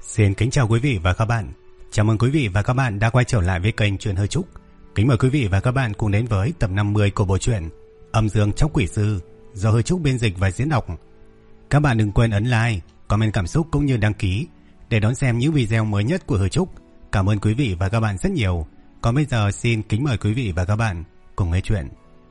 Xin kính chào quý vị và các bạn. Chào mừng quý vị và các bạn đã quay trở lại với kênh Truyện Hơi Trúc. Kính mời quý vị và các bạn cùng đến với tập 50 của bộ truyện Âm Dương Chóc Quỷ Sư do Hơi Trúc biên dịch và diễn đọc. Các bạn đừng quên ấn like, comment cảm xúc cũng như đăng ký để đón xem những video mới nhất của Hơi Trúc. Cảm ơn quý vị và các bạn rất nhiều. Còn bây giờ xin kính mời quý vị và các bạn cùng nghe chuyện.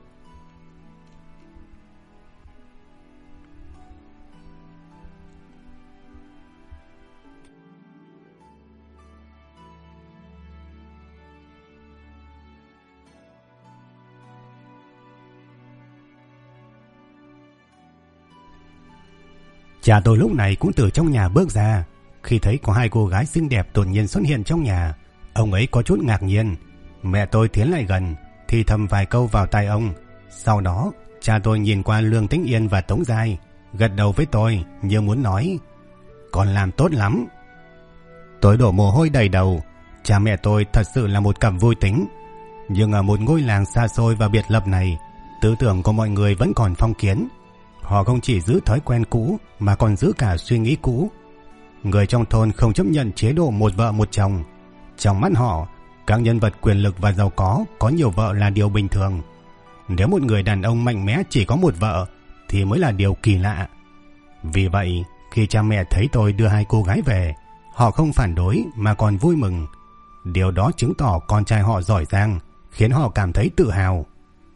Cha tôi lúc này cũng từ trong nhà bước ra. Khi thấy có hai cô gái xinh đẹp đột nhiên xuất hiện trong nhà, ông ấy có chút ngạc nhiên. Mẹ tôi tiến lại gần, thì thầm vài câu vào tai ông. Sau đó, cha tôi nhìn qua Lương Tĩnh Yên và Tống Giai, gật đầu với tôi như muốn nói: "Con làm tốt lắm." Tôi đổ mồ hôi đầy đầu. Cha mẹ tôi thật sự là một cặp vui tính. Nhưng ở một ngôi làng xa xôi và biệt lập này, tư tưởng của mọi người vẫn còn phong kiến. Họ không chỉ giữ thói quen cũ mà còn giữ cả suy nghĩ cũ. Người trong thôn không chấp nhận chế độ một vợ một chồng. Trong mắt họ, các nhân vật quyền lực và giàu có nhiều vợ là điều bình thường. Nếu một người đàn ông mạnh mẽ chỉ có một vợ thì mới là điều kỳ lạ. Vì vậy, khi cha mẹ thấy tôi đưa hai cô gái về, họ không phản đối mà còn vui mừng. Điều đó chứng tỏ con trai họ giỏi giang, khiến họ cảm thấy tự hào.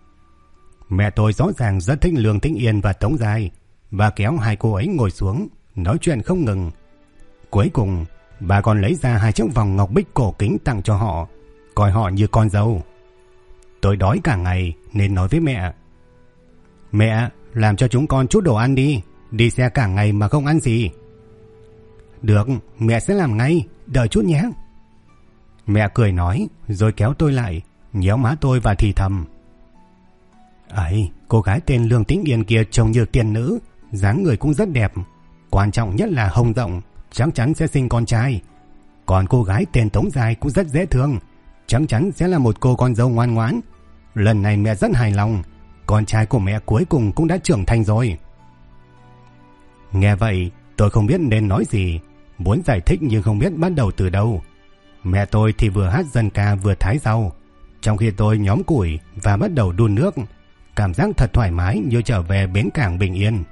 Mẹ tôi rõ ràng rất thích Lương Tĩnh Yên và Tống Giai, và kéo hai cô ấy ngồi xuống, nói chuyện không ngừng. Cuối cùng, bà còn lấy ra hai chiếc vòng ngọc bích cổ kính tặng cho họ, coi họ như con dâu. Tôi đói cả ngày nên nói với mẹ: "Mẹ, làm cho chúng con chút đồ ăn đi xe cả ngày mà không ăn gì." "Được, mẹ sẽ làm ngay, đợi chút nhé." Mẹ cười nói, rồi kéo tôi lại, nhéo má tôi và thì thầm: "Ấy, cô gái tên Lương Tĩnh Yên kia trông như tiên nữ, dáng người cũng rất đẹp. Quan trọng nhất là hông rộng, chắc chắn sẽ sinh con trai. Còn cô gái tên Tống Giai cũng rất dễ thương, chắc chắn sẽ là một cô con dâu ngoan ngoãn. Lần này mẹ rất hài lòng, con trai của mẹ cuối cùng cũng đã trưởng thành rồi." Nghe vậy, tôi không biết nên nói gì, muốn giải thích nhưng không biết bắt đầu từ đâu. Mẹ tôi thì vừa hát dân ca vừa thái rau, trong khi tôi nhóm củi và bắt đầu đun nước. Cảm giác thật thoải mái như trở về bến cảng bình yên.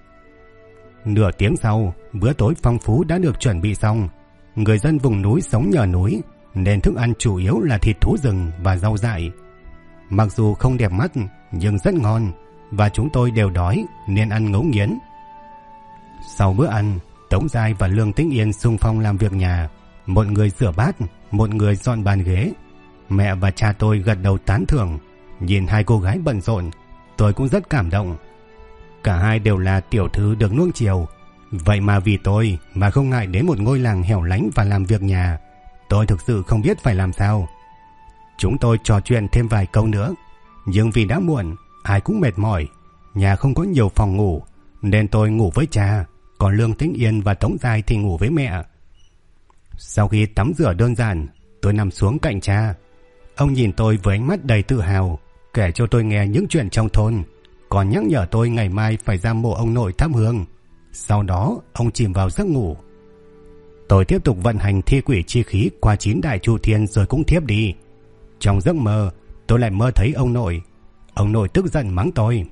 Nửa tiếng sau, bữa tối phong phú đã được chuẩn bị xong. Người dân vùng núi sống nhờ núi, nên thức ăn chủ yếu là thịt thú rừng và rau dại. Mặc dù không đẹp mắt nhưng rất ngon, và chúng tôi đều đói nên ăn ngấu nghiến. Sau bữa ăn, Tống Giai và Lương Tĩnh Yên xung phong làm việc nhà. Một người rửa bát, một người dọn bàn ghế. Mẹ và cha tôi gật đầu tán thưởng. Nhìn hai cô gái bận rộn, tôi cũng rất cảm động. Cả hai đều là tiểu thư được nuông chiều, vậy mà vì tôi mà không ngại đến một ngôi làng hẻo lánh và làm việc nhà. Tôi thực sự không biết phải làm sao. Chúng tôi trò chuyện thêm vài câu nữa, nhưng vì đã muộn, ai cũng mệt mỏi. Nhà không có nhiều phòng ngủ, nên tôi ngủ với cha, còn Lương Tĩnh Yên và Tống Giai thì ngủ với mẹ. Sau khi tắm rửa đơn giản, tôi nằm xuống cạnh cha. Ông nhìn tôi với ánh mắt đầy tự hào, kể cho tôi nghe những chuyện trong thôn, còn nhắc nhở tôi ngày mai phải ra mộ ông nội thắp hương. Sau đó ông chìm vào giấc ngủ. Tôi tiếp tục vận hành thi quỷ chi khí qua 9 đại chu thiên rồi cũng thiếp đi. Trong giấc mơ, tôi lại mơ thấy ông nội. Ông nội tức giận mắng tôi: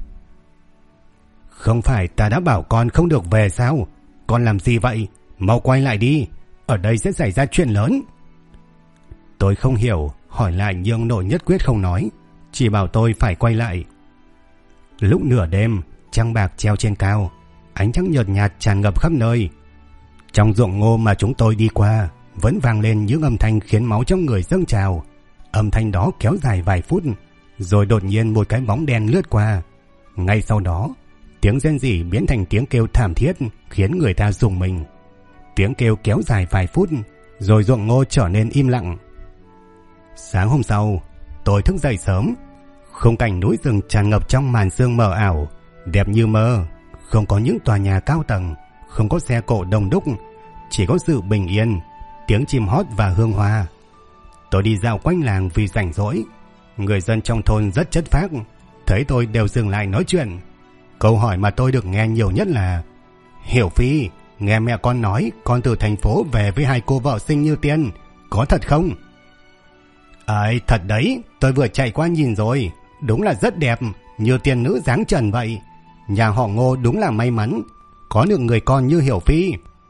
"Không phải ta đã bảo con không được về sao? Con làm gì vậy? Mau quay lại đi, ở đây sẽ xảy ra chuyện lớn." Tôi không hiểu, hỏi lại nhưng ông nội nhất quyết không nói, chỉ bảo tôi phải quay lại. Lúc nửa đêm, trăng bạc treo trên cao, ánh trăng nhợt nhạt tràn ngập khắp nơi. Trong ruộng ngô mà chúng tôi đi qua vẫn vang lên những âm thanh khiến máu trong người dâng trào. Âm thanh đó kéo dài vài phút, rồi đột nhiên một cái bóng đen lướt qua. Ngay sau đó, tiếng rên rỉ biến thành tiếng kêu thảm thiết khiến người ta rùng mình. Tiếng kêu kéo dài vài phút, rồi ruộng ngô trở nên im lặng. Sáng hôm sau, tôi thức dậy sớm. Khung cảnh núi rừng tràn ngập trong màn sương mờ ảo, đẹp như mơ. Không có những tòa nhà cao tầng, không có xe cộ đông đúc, chỉ có sự bình yên, tiếng chim hót và hương hoa. Tôi đi dạo quanh làng vì rảnh rỗi. Người dân trong thôn rất chất phác, thấy tôi đều dừng lại nói chuyện. Câu hỏi mà tôi được nghe nhiều nhất là: "Hiểu Phi, nghe mẹ con nói con từ thành phố về với hai cô vợ xinh như Tiên, có thật không? Ấy, thật đấy, tôi vừa chạy qua nhìn rồi, đúng là rất đẹp, như tiên nữ dáng trần vậy. Nhà họ Ngô đúng là may mắn, có được người con như Hiểu Phi.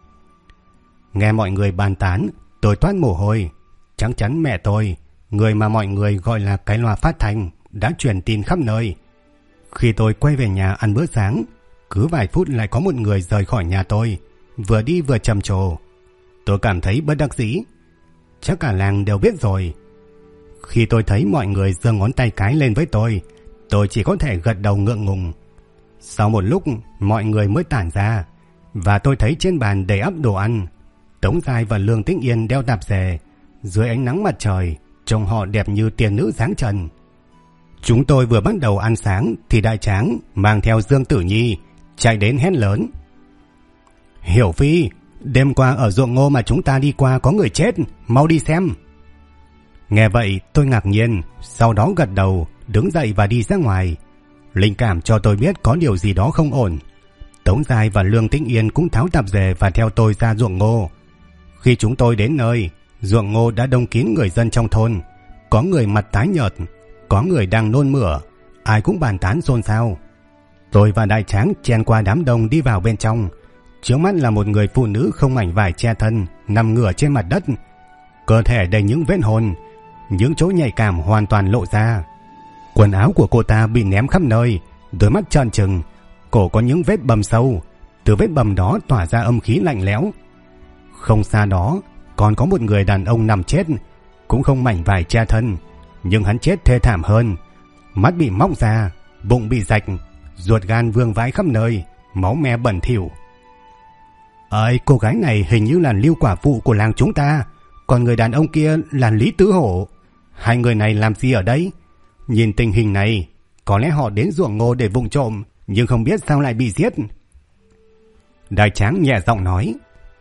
Nghe mọi người bàn tán, tôi toát mồ hôi. Chắc chắn mẹ tôi, người mà mọi người gọi là cái loa phát thanh, đã truyền tin khắp nơi. Khi tôi quay về nhà ăn bữa sáng, cứ vài phút lại có một người rời khỏi nhà tôi, vừa đi vừa trầm trồ. Tôi cảm thấy bất đắc dĩ. Chắc cả làng đều biết rồi. Khi tôi thấy mọi người giơ ngón tay cái lên với tôi chỉ có thể gật đầu ngượng ngùng. Sau một lúc, mọi người mới tản ra, và tôi thấy trên bàn đầy ắp đồ ăn. Tống Giai và Lương Tĩnh Yên đeo tạp dề, dưới ánh nắng mặt trời, trông họ đẹp như tiên nữ dáng trần. Chúng tôi vừa bắt đầu ăn sáng thì Đại Tráng mang theo Dương Tử Nhi chạy đến hét lớn: Hiểu Phi, đêm qua ở ruộng ngô mà chúng ta đi qua có người chết, mau đi xem. Nghe vậy tôi ngạc nhiên, sau đó gật đầu, đứng dậy và đi ra ngoài. Linh cảm cho tôi biết có điều gì đó không ổn. Tống Giai và Lương Tĩnh Yên cũng tháo tạp dề và theo tôi ra ruộng ngô. Khi chúng tôi đến nơi, ruộng ngô đã đông kín người dân trong thôn. Có người mặt tái nhợt, có người đang nôn mửa, ai cũng bàn tán xôn xao. Tôi và Đại Tráng chen qua đám đông đi vào bên trong. Trước mắt là một người phụ nữ không mảnh vải che thân, nằm ngửa trên mặt đất. Cơ thể đầy những vết hồn, những chỗ nhạy cảm hoàn toàn lộ ra. Quần áo của cô ta bị ném khắp nơi, đôi mắt trợn trừng, cổ có những vết bầm sâu, từ vết bầm đó tỏa ra âm khí lạnh lẽo. Không xa đó còn có một người đàn ông nằm chết, cũng không mảnh vải che thân, nhưng hắn chết thê thảm hơn. Mắt bị móc ra, bụng bị rạch, ruột gan vương vãi khắp nơi, máu me bẩn thỉu. Ơi, cô gái này hình như là Lưu quả phụ của làng chúng ta, còn người đàn ông kia là Lý Tứ Hổ. Hai người này làm gì ở đây? Nhìn tình hình này, có lẽ họ đến ruộng ngô để vụng trộm, nhưng không biết sao lại bị giết. Đại Tráng nhẹ giọng nói: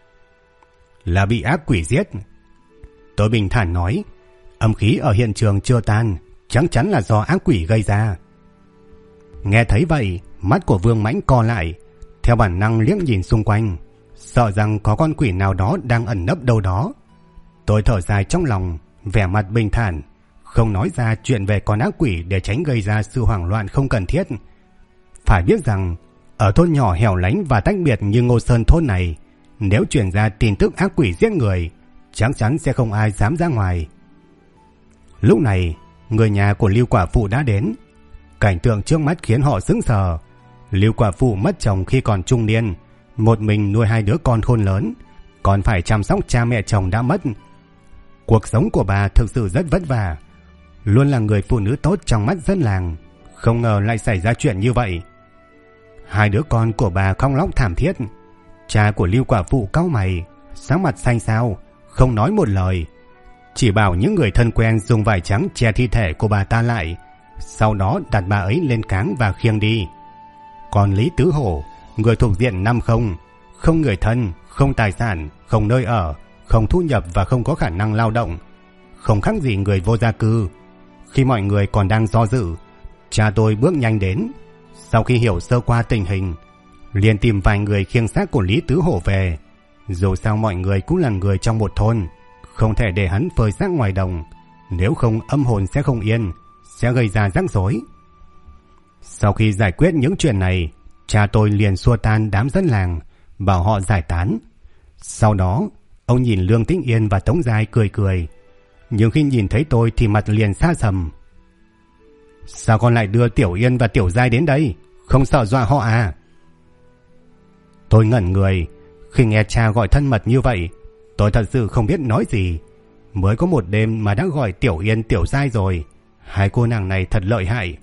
Là bị ác quỷ giết. Tôi bình thản nói: Âm khí ở hiện trường chưa tan, chắc chắn là do ác quỷ gây ra. Nghe thấy vậy, mắt của Vương Mãnh co lại, theo bản năng liếc nhìn xung quanh, sợ rằng có con quỷ nào đó đang ẩn nấp đâu đó. Tôi thở dài trong lòng, vẻ mặt bình thản, không nói ra chuyện về con ác quỷ để tránh gây ra sự hoảng loạn không cần thiết. Phải biết rằng, ở thôn nhỏ hẻo lánh và tách biệt như Ngô Sơn thôn này, nếu truyền ra tin tức ác quỷ giết người, chắc chắn sẽ không ai dám ra ngoài. Lúc này, người nhà của Lưu quả phụ đã đến. Cảnh tượng trước mắt khiến họ sững sờ. Lưu quả phụ mất chồng khi còn trung niên, một mình nuôi hai đứa con khôn lớn, còn phải chăm sóc cha mẹ chồng đã mất. Cuộc sống của bà thực sự rất vất vả, luôn là người phụ nữ tốt trong mắt dân làng. Không ngờ lại xảy ra chuyện như vậy. Hai đứa con của bà khóc lóc thảm thiết. Cha của Lưu quả phụ cau mày, sắc mặt xanh xao, không nói một lời, chỉ bảo những người thân quen dùng vải trắng che thi thể của bà ta lại, sau đó đặt bà ấy lên cáng và khiêng đi. Còn Lý Tứ Hổ, người thuộc diện 50, không người thân, không tài sản, không nơi ở, không thu nhập và không có khả năng lao động, không khác gì người vô gia cư. Khi mọi người còn đang do dự, cha tôi bước nhanh đến. Sau khi hiểu sơ qua tình hình, liền tìm vài người khiêng xác của Lý Tứ Hổ về. Dù sao mọi người cũng là người trong một thôn, không thể để hắn phơi xác ngoài đồng, nếu không âm hồn sẽ không yên, sẽ gây ra rắc rối. Sau khi giải quyết những chuyện này, cha tôi liền xua tan đám dân làng, bảo họ giải tán. Sau đó, ông nhìn Lương Tĩnh Yên và Tống Giai cười cười, nhưng khi nhìn thấy tôi thì mặt liền xa sầm. Sao con lại đưa Tiểu Yên và Tiểu Giai đến đây? Không sợ dọa họ à? Tôi ngẩn người. Khi nghe cha gọi thân mật như vậy, tôi thật sự không biết nói gì. Mới có một đêm mà đã gọi Tiểu Yên Tiểu Giai rồi. Hai cô nàng này thật lợi hại.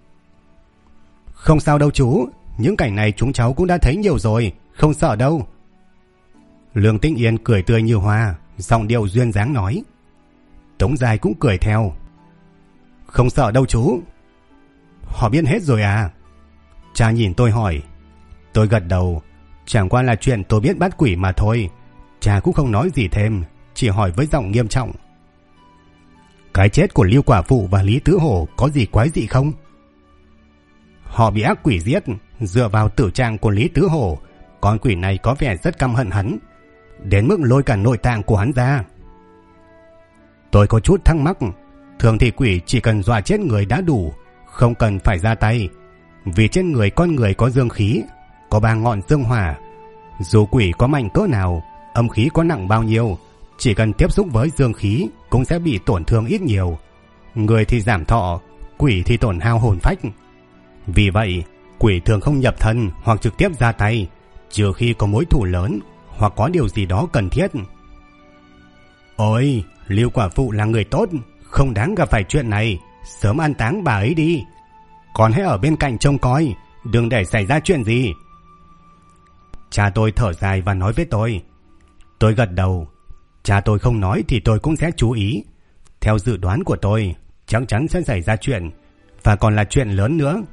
Không sao đâu chú, những cảnh này chúng cháu cũng đã thấy nhiều rồi, không sợ đâu. Lương Tĩnh Yên cười tươi như hoa, giọng điệu duyên dáng nói. Tống Giai cũng cười theo. Không sợ đâu chú. Họ biết hết rồi à? Cha nhìn tôi hỏi. Tôi gật đầu. Chẳng qua là chuyện tôi biết bắt quỷ mà thôi. Cha cũng không nói gì thêm, chỉ hỏi với giọng nghiêm trọng. Cái chết của Lưu quả phụ và Lý Tứ Hổ có gì quái dị không? Họ bị ác quỷ giết. Dựa vào tử trạng của Lý Tứ Hổ, con quỷ này có vẻ rất căm hận hắn, đến mức lôi cả nội tạng của hắn ra. Tôi có chút thắc mắc, thường thì quỷ chỉ cần dọa chết người đã đủ, không cần phải ra tay, vì trên người con người có dương khí, có 3 ngọn dương hỏa. Dù quỷ có mạnh cỡ nào, âm khí có nặng bao nhiêu, chỉ cần tiếp xúc với dương khí cũng sẽ bị tổn thương ít nhiều. Người thì giảm thọ, quỷ thì tổn hao hồn phách. Vì vậy, quỷ thường không nhập thân hoặc trực tiếp ra tay, trừ khi có mối thù lớn hoặc có điều gì đó cần thiết. Ôi, Lưu quả phụ là người tốt, không đáng gặp phải chuyện này, sớm an táng bà ấy đi. Còn hãy ở bên cạnh trông coi, đừng để xảy ra chuyện gì. Cha tôi thở dài và nói với tôi. Tôi gật đầu. Cha tôi không nói thì tôi cũng sẽ chú ý. Theo dự đoán của tôi, chắc chắn sẽ xảy ra chuyện, và còn là chuyện lớn nữa.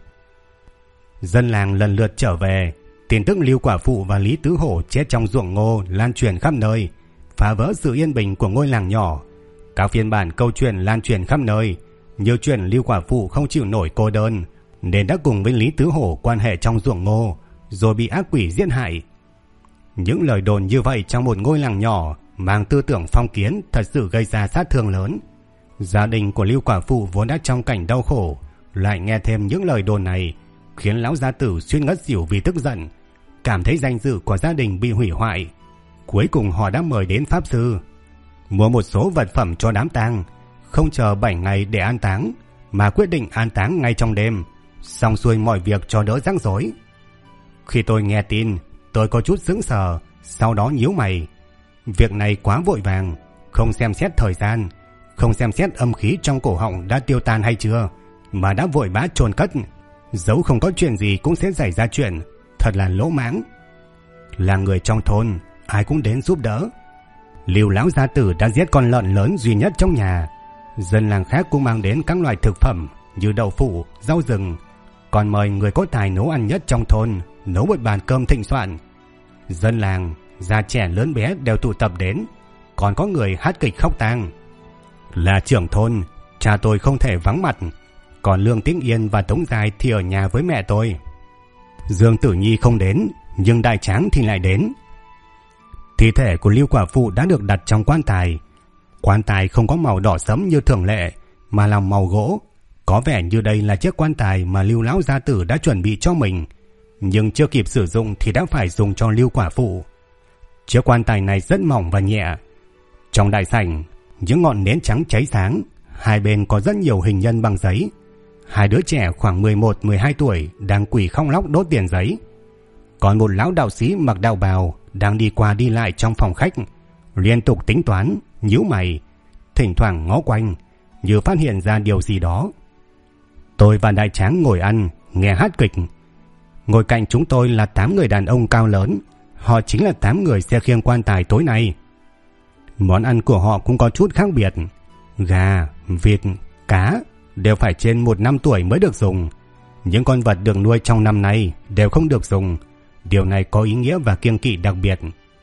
Dân làng lần lượt trở về. Tin tức Lưu quả phụ và Lý Tứ Hổ chết trong ruộng ngô lan truyền khắp nơi, phá vỡ sự yên bình của ngôi làng nhỏ. Các phiên bản câu chuyện lan truyền khắp nơi, như chuyện Lưu quả phụ không chịu nổi cô đơn nên đã cùng với Lý Tứ Hổ quan hệ trong ruộng ngô, rồi bị ác quỷ giết hại. Những lời đồn như vậy trong một ngôi làng nhỏ mang tư tưởng phong kiến thật sự gây ra sát thương lớn. Gia đình của Lưu quả phụ vốn đã trong cảnh đau khổ, lại nghe thêm những lời đồn này, khiến lão gia tử suýt ngất xỉu vì tức giận, cảm thấy danh dự của gia đình bị hủy hoại. Cuối cùng họ đã mời đến pháp sư, mua một số vật phẩm cho đám tang, không chờ 7 ngày để an táng mà quyết định an táng ngay trong đêm, xong xuôi mọi việc cho đỡ rắc rối. Khi tôi nghe tin, tôi có chút sững sờ, sau đó nhíu mày. Việc này quá vội vàng, không xem xét thời gian, không xem xét âm khí trong cổ họng đã tiêu tan hay chưa, mà đã vội vã chôn cất, dẫu không có chuyện gì cũng sẽ xảy ra chuyện, thật là lỗ mãng. Là người trong thôn, ai cũng đến giúp đỡ. Lưu lão gia tử đã giết con lợn lớn duy nhất trong nhà. Dân làng khác cũng mang đến các loại thực phẩm như đậu phụ, rau rừng, còn mời người có tài nấu ăn nhất trong thôn nấu một bàn cơm thịnh soạn. Dân làng, già trẻ lớn bé đều tụ tập đến, còn có người hát kịch khóc tang. Là trưởng thôn, cha tôi không thể vắng mặt, còn Lương Tĩnh Yên và Tống Dài thì ở nhà với mẹ tôi. Dương Tử Nhi không đến, nhưng Đại Tráng thì lại đến. Thi thể của Lưu quả phụ đã được đặt trong quan tài. Quan tài không có màu đỏ sẫm như thường lệ, mà là màu gỗ. Có vẻ như đây là chiếc quan tài mà Lưu lão gia tử đã chuẩn bị cho mình, nhưng chưa kịp sử dụng thì đã phải dùng cho Lưu quả phụ. Chiếc quan tài này rất mỏng và nhẹ. Trong đại sảnh, những ngọn nến trắng cháy sáng, hai bên có rất nhiều hình nhân bằng giấy. 2 đứa trẻ khoảng 11-12 tuổi đang quỳ khóc lóc đốt tiền giấy. Còn một lão đạo sĩ mặc đạo bào đang đi qua đi lại trong phòng khách, liên tục tính toán, nhíu mày, thỉnh thoảng ngó quanh như phát hiện ra điều gì đó. Tôi và Đại Tráng ngồi ăn, nghe hát kịch. Ngồi cạnh chúng tôi là 8 người đàn ông cao lớn, họ chính là 8 người sẽ khiêng quan tài tối nay. Món ăn của họ cũng có chút khác biệt. Gà, vịt, cá đều phải trên 1 năm tuổi mới được dùng. Những con vật được nuôi trong năm nay đều không được dùng. Điều này có ý nghĩa và kiêng kỵ đặc biệt.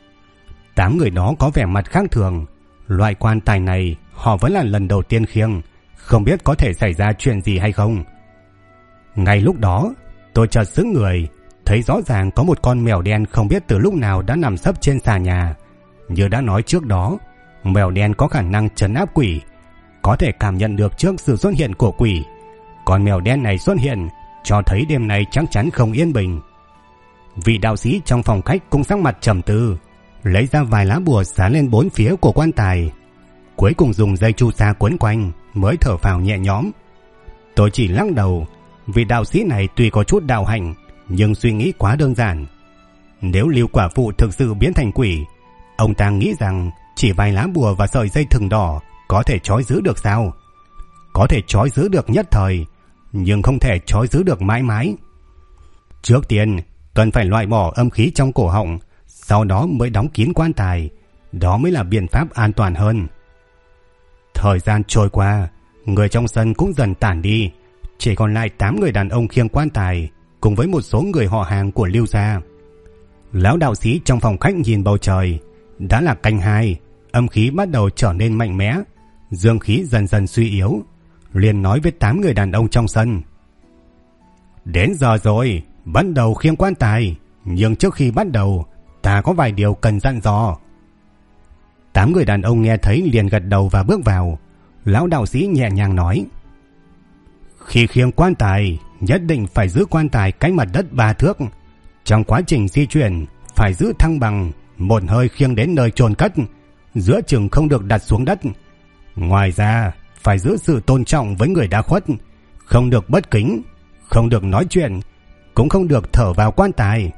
8 người đó có vẻ mặt khác thường. Loại quan tài này họ vẫn là lần đầu tiên khiêng, không biết có thể xảy ra chuyện gì hay không. Ngay lúc đó, tôi chợt sững người, thấy rõ ràng có một con mèo đen không biết từ lúc nào đã nằm sấp trên xà nhà. Như đã nói trước đó, mèo đen có khả năng trấn áp quỷ, có thể cảm nhận được trước sự xuất hiện của quỷ. Con mèo đen này xuất hiện cho thấy đêm nay chắc chắn không yên bình. Vị đạo sĩ trong phòng khách cũng sắc mặt trầm tư, lấy ra vài lá bùa dán lên 4 phía của quan tài, cuối cùng dùng dây chu sa quấn quanh mới thở phào nhẹ nhõm. Tôi chỉ lắc đầu. Vị đạo sĩ này tuy có chút đạo hạnh, nhưng suy nghĩ quá đơn giản. Nếu Lưu quả phụ thực sự biến thành quỷ, ông ta nghĩ rằng chỉ vài lá bùa và sợi dây thừng đỏ có thể trói giữ được sao? Có thể trói giữ được nhất thời, nhưng không thể trói giữ được mãi mãi. Trước tiên cần phải loại bỏ âm khí trong cổ họng, sau đó mới đóng kín quan tài. Đó mới là biện pháp an toàn hơn. Thời gian trôi qua, người trong sân cũng dần tản đi, chỉ còn lại 8 người đàn ông khiêng quan tài cùng với một số người họ hàng của Lưu gia. Lão đạo sĩ trong phòng khách nhìn bầu trời. Đã là canh 2, âm khí bắt đầu trở nên mạnh mẽ, dương khí dần dần suy yếu, liền nói với 8 người đàn ông trong sân: Đến giờ rồi, bắt đầu khiêng quan tài, Nhưng trước khi bắt đầu, ta có vài điều cần dặn dò. 8 người đàn ông nghe thấy liền gật đầu và bước vào. Lão đạo sĩ nhẹ nhàng nói: khi khiêng quan tài, nhất định phải giữ quan tài cách mặt đất 3 thước. Trong quá trình di chuyển, phải giữ thăng bằng, một hơi khiêng đến nơi chôn cất, giữa chừng không được đặt xuống đất. Ngoài ra, phải giữ sự tôn trọng với người đã khuất, không được bất kính, không được nói chuyện, cũng không được thở vào quan tài.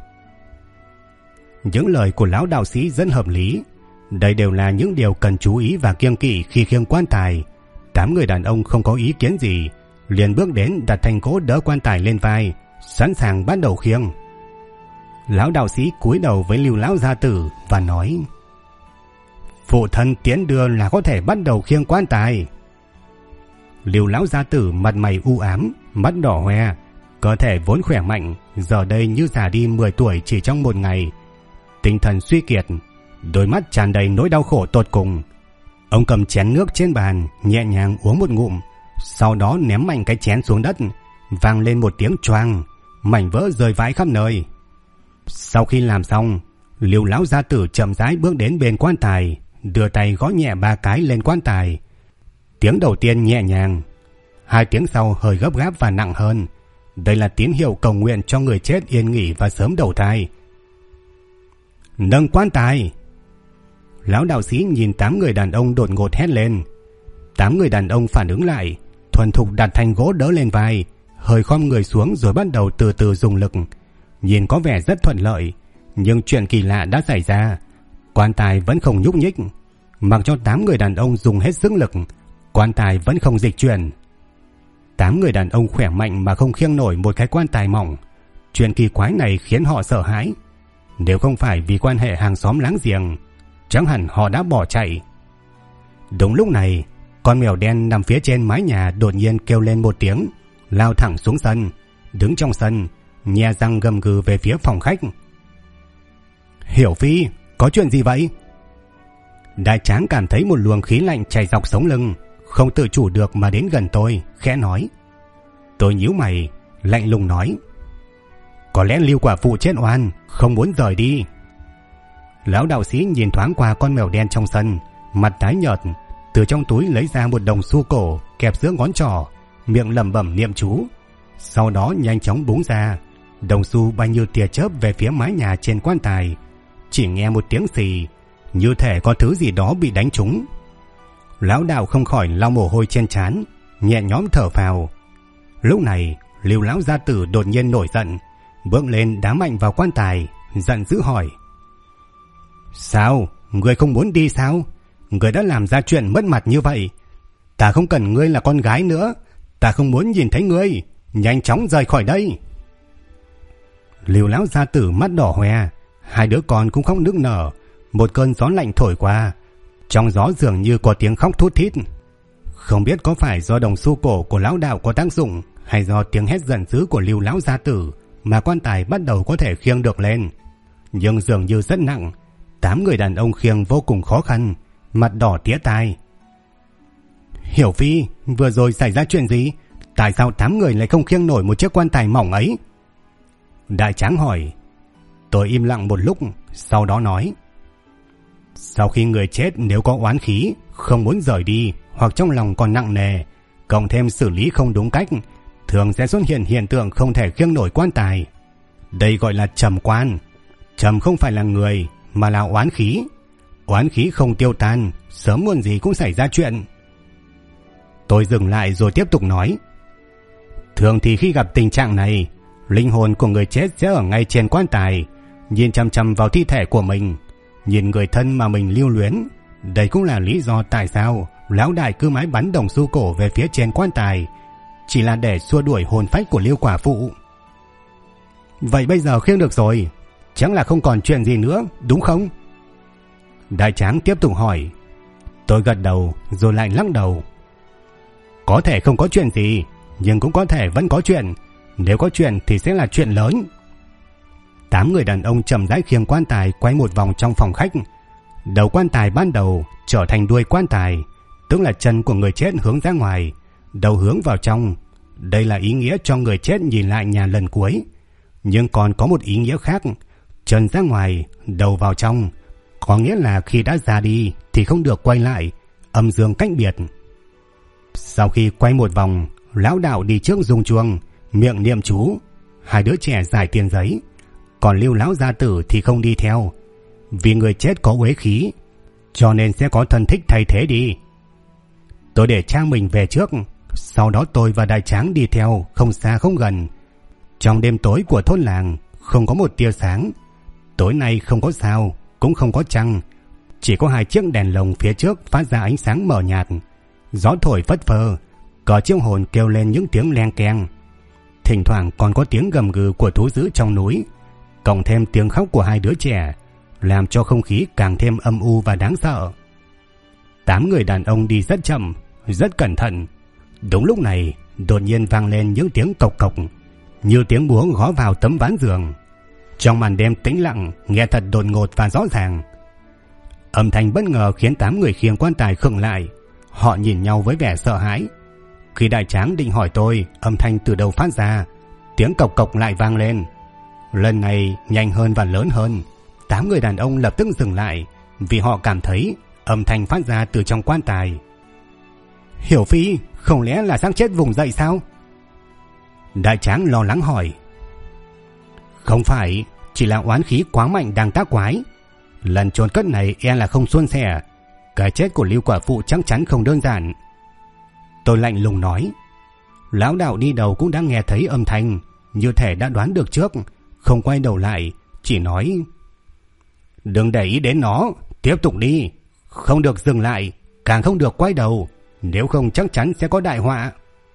Những lời của lão đạo sĩ rất hợp lý. Đây đều là những điều cần chú ý và kiêng kỵ khi khiêng quan tài. 8 người đàn ông không có ý kiến gì, liền bước đến đặt thanh gỗ đỡ quan tài lên vai, sẵn sàng bắt đầu khiêng. Lão đạo sĩ cúi đầu với Lưu lão gia tử và nói: phụ thân tiến đưa là có thể bắt đầu khiêng quan tài. Lưu lão gia tử mặt mày u ám, mắt đỏ hoe, cơ thể vốn khỏe mạnh, giờ đây như già đi 10 tuổi chỉ trong một ngày. Tinh thần suy kiệt, đôi mắt tràn đầy nỗi đau khổ tột cùng. Ông cầm chén nước trên bàn, nhẹ nhàng uống một ngụm, sau đó ném mạnh cái chén xuống đất, vang lên một tiếng choang, mảnh vỡ rơi vãi khắp nơi. Sau khi làm xong, Lưu lão gia tử chậm rãi bước đến bên quan tài, đưa tay gõ nhẹ 3 cái lên quan tài. Tiếng đầu tiên nhẹ nhàng, 2 tiếng sau hơi gấp gáp và nặng hơn. Đây là tín hiệu cầu nguyện cho người chết yên nghỉ và sớm đầu thai. Nâng quan tài! Lão đạo sĩ nhìn 8 người đàn ông đột ngột hét lên. 8 người đàn ông phản ứng lại, thuần thục đặt thanh gỗ đỡ lên vai, hơi khom người xuống rồi bắt đầu từ từ dùng lực. Nhìn có vẻ rất thuận lợi, nhưng chuyện kỳ lạ đã xảy ra. Quan tài vẫn không nhúc nhích. Mặc cho 8 người đàn ông dùng hết sức lực, quan tài vẫn không dịch chuyển. 8 người đàn ông khỏe mạnh mà không khiêng nổi một cái quan tài mỏng. Chuyện kỳ quái này khiến họ sợ hãi. Nếu không phải vì quan hệ hàng xóm láng giềng, chẳng hẳn họ đã bỏ chạy. Đúng lúc này, con mèo đen nằm phía trên mái nhà đột nhiên kêu lên một tiếng, lao thẳng xuống sân, đứng trong sân, nhe răng gầm gừ về phía phòng khách. Hiểu Phi, có chuyện gì vậy? Đại tráng cảm thấy một luồng khí lạnh chảy dọc sống lưng, không tự chủ được mà đến gần tôi, khẽ nói. Tôi nhíu mày, lạnh lùng nói: có lẽ Lưu quả phụ chết oan, không muốn rời đi. Lão đạo sĩ nhìn thoáng qua con mèo đen trong sân, mặt tái nhợt, từ trong túi lấy ra một đồng xu cổ kẹp giữa ngón trỏ, miệng lẩm bẩm niệm chú, sau đó nhanh chóng búng ra. Đồng xu bay như tia chớp về phía mái nhà trên quan tài. Chỉ nghe một tiếng xì, như thể có thứ gì đó bị đánh trúng. Lão đạo không khỏi lau mồ hôi trên trán, nhẹ nhõm thở phào. Lúc này, Lưu lão gia tử đột nhiên nổi giận, bước lên đá mạnh vào quan tài, giận dữ hỏi: sao, ngươi không muốn đi sao? Ngươi đã làm ra chuyện mất mặt như vậy. Ta không cần ngươi là con gái nữa, ta không muốn nhìn thấy ngươi, nhanh chóng rời khỏi đây. Lưu lão gia tử mắt đỏ hoe, 2 đứa con cũng khóc nức nở. Một cơn gió lạnh thổi qua, trong gió dường như có tiếng khóc thút thít. Không biết có phải do đồng xu cổ của lão đạo có tác dụng, hay do tiếng hét giận dữ của Lưu lão gia tử mà quan tài bắt đầu có thể khiêng được lên, nhưng dường như rất nặng. 8 người đàn ông khiêng vô cùng khó khăn, mặt đỏ tía tai. Hiểu Phi, vừa rồi xảy ra chuyện gì? Tại sao 8 người lại không khiêng nổi một chiếc quan tài mỏng ấy? Đại tráng hỏi. Tôi im lặng một lúc, sau đó nói: sau khi người chết nếu có oán khí, không muốn rời đi, hoặc trong lòng còn nặng nề, cộng thêm xử lý không đúng cách, thường sẽ xuất hiện hiện tượng không thể khiêng nổi quan tài. Đây gọi là trầm quan. Trầm không phải là người, mà là oán khí. Oán khí không tiêu tan, sớm muộn gì cũng xảy ra chuyện. Tôi dừng lại rồi tiếp tục nói: thường thì khi gặp tình trạng này, linh hồn của người chết sẽ ở ngay trên quan tài, nhìn chăm chăm vào thi thể của mình, nhìn người thân mà mình lưu luyến. Đây cũng là lý do tại sao lão đại cứ mãi bắn đồng xu cổ về phía trên quan tài, chỉ là để xua đuổi hồn phách của Lưu quả phụ. Vậy bây giờ khiêng được rồi, chẳng là không còn chuyện gì nữa, đúng không? Đại tráng tiếp tục hỏi. Tôi gật đầu rồi lại lắc đầu. Có thể không có chuyện gì, nhưng cũng có thể vẫn có chuyện. Nếu có chuyện thì sẽ là chuyện lớn. 8 người đàn ông chậm rãi khiêng quan tài quay một vòng trong phòng khách. Đầu quan tài ban đầu trở thành đuôi quan tài, tức là chân của người chết hướng ra ngoài, đầu hướng vào trong. Đây là ý nghĩa cho người chết nhìn lại nhà lần cuối. Nhưng còn có một ý nghĩa khác, chân ra ngoài, đầu vào trong, có nghĩa là khi đã ra đi thì không được quay lại, âm dương cách biệt. Sau khi quay một vòng, lão đạo đi trước rung chuông, miệng niệm chú, hai đứa trẻ giải tiền giấy, còn Lưu lão gia tử thì không đi theo, vì người chết có uế khí, cho nên sẽ có thân thích thay thế đi. Tôi để cha mình về trước, sau đó tôi và Đại Tráng đi theo, không xa không gần. Trong đêm tối của thôn làng không có một tia sáng, tối nay không có sao, cũng không có trăng, chỉ có hai chiếc đèn lồng phía trước phát ra ánh sáng mờ nhạt. Gió thổi phất phơ, cờ chiêu hồn kêu lên những tiếng leng keng. Thỉnh thoảng còn có tiếng gầm gừ của thú dữ trong núi, cộng thêm tiếng khóc của hai đứa trẻ, làm cho không khí càng thêm âm u và đáng sợ. 8 người đàn ông đi rất chậm, rất cẩn thận. Đúng lúc này, đột nhiên vang lên những tiếng cộc cộc, như tiếng búa gõ vào tấm ván giường. Trong màn đêm tĩnh lặng, nghe thật đột ngột và rõ ràng. Âm thanh bất ngờ khiến 8 người khiêng quan tài khựng lại. Họ nhìn nhau với vẻ sợ hãi. Khi Đại Tráng định hỏi tôi âm thanh từ đâu phát ra, tiếng cộc cộc lại vang lên. Lần này nhanh hơn và lớn hơn. 8 người đàn ông lập tức dừng lại, vì họ cảm thấy âm thanh phát ra từ trong quan tài. Hiểu Phi, không lẽ là xác chết vùng dậy sao? Đại Tráng lo lắng hỏi. Không phải, chỉ là oán khí quá mạnh đang tác quái. Lần chôn cất này e là không suôn sẻ. Cái chết của Lưu quả phụ chắc chắn không đơn giản. Tôi lạnh lùng nói. Lão đạo đi đầu cũng đã nghe thấy âm thanh, như thể đã đoán được trước, không quay đầu lại, chỉ nói: đừng để ý đến nó, tiếp tục đi, không được dừng lại, càng không được quay đầu, nếu không chắc chắn sẽ có đại họa.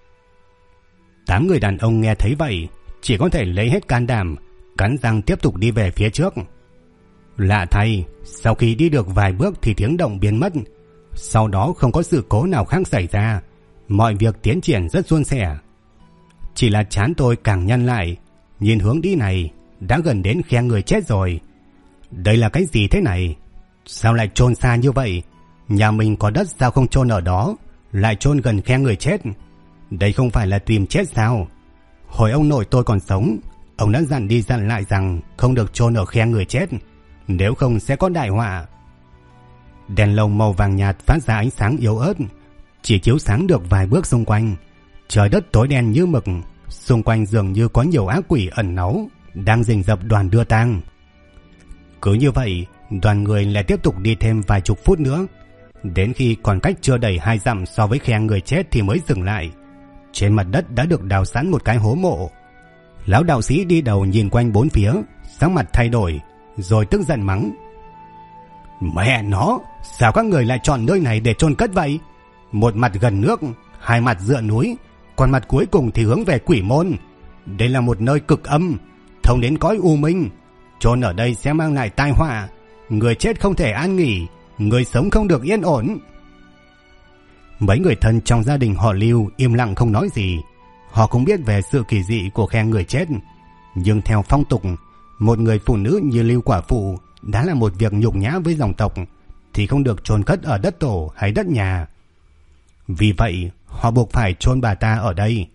8 người đàn ông nghe thấy vậy, chỉ có thể lấy hết can đảm, cắn răng tiếp tục đi về phía trước. Lạ thay, sau khi đi được vài bước thì tiếng động biến mất. Sau đó không có sự cố nào khác xảy ra, mọi việc tiến triển rất suôn sẻ. Chỉ là trán tôi càng nhăn lại, nhìn hướng đi này, đã gần đến khe người chết rồi. Đây là cái gì thế này? Sao lại chôn xa như vậy? Nhà mình có đất sao không chôn ở đó, lại chôn gần khe người chết? Đây không phải là tìm chết sao? Hồi ông nội tôi còn sống, ông đã dặn đi dặn lại rằng không được chôn ở khe người chết, nếu không sẽ có đại họa. Đèn lồng màu vàng nhạt phát ra ánh sáng yếu ớt, chỉ chiếu sáng được vài bước xung quanh. Trời đất tối đen như mực, xung quanh dường như có nhiều ác quỷ ẩn náu đang rình rập đoàn đưa tang. Cứ như vậy, đoàn người lại tiếp tục đi thêm vài chục phút nữa, đến khi còn cách chưa đầy 2 dặm so với khe người chết thì mới dừng lại. Trên mặt đất đã được đào sẵn một cái hố mộ. Lão đạo sĩ đi đầu nhìn quanh bốn phía, sắc mặt thay đổi, rồi tức giận mắng: mẹ nó, sao các người lại chọn nơi này để chôn cất vậy? Một mặt gần nước, hai mặt dựa núi, còn mặt cuối cùng thì hướng về quỷ môn. Đây là một nơi cực âm, thông đến cõi u minh. Chôn ở đây sẽ mang lại tai họa, người chết không thể an nghỉ, người sống không được yên ổn. Mấy người thân trong gia đình họ Lưu im lặng không nói gì. Họ cũng biết về sự kỳ dị của khe người chết, nhưng theo phong tục, một người phụ nữ như Lưu quả phụ đã là một việc nhục nhã với dòng tộc thì không được chôn cất ở đất tổ hay đất nhà. Vì vậy họ buộc phải chôn bà ta ở đây.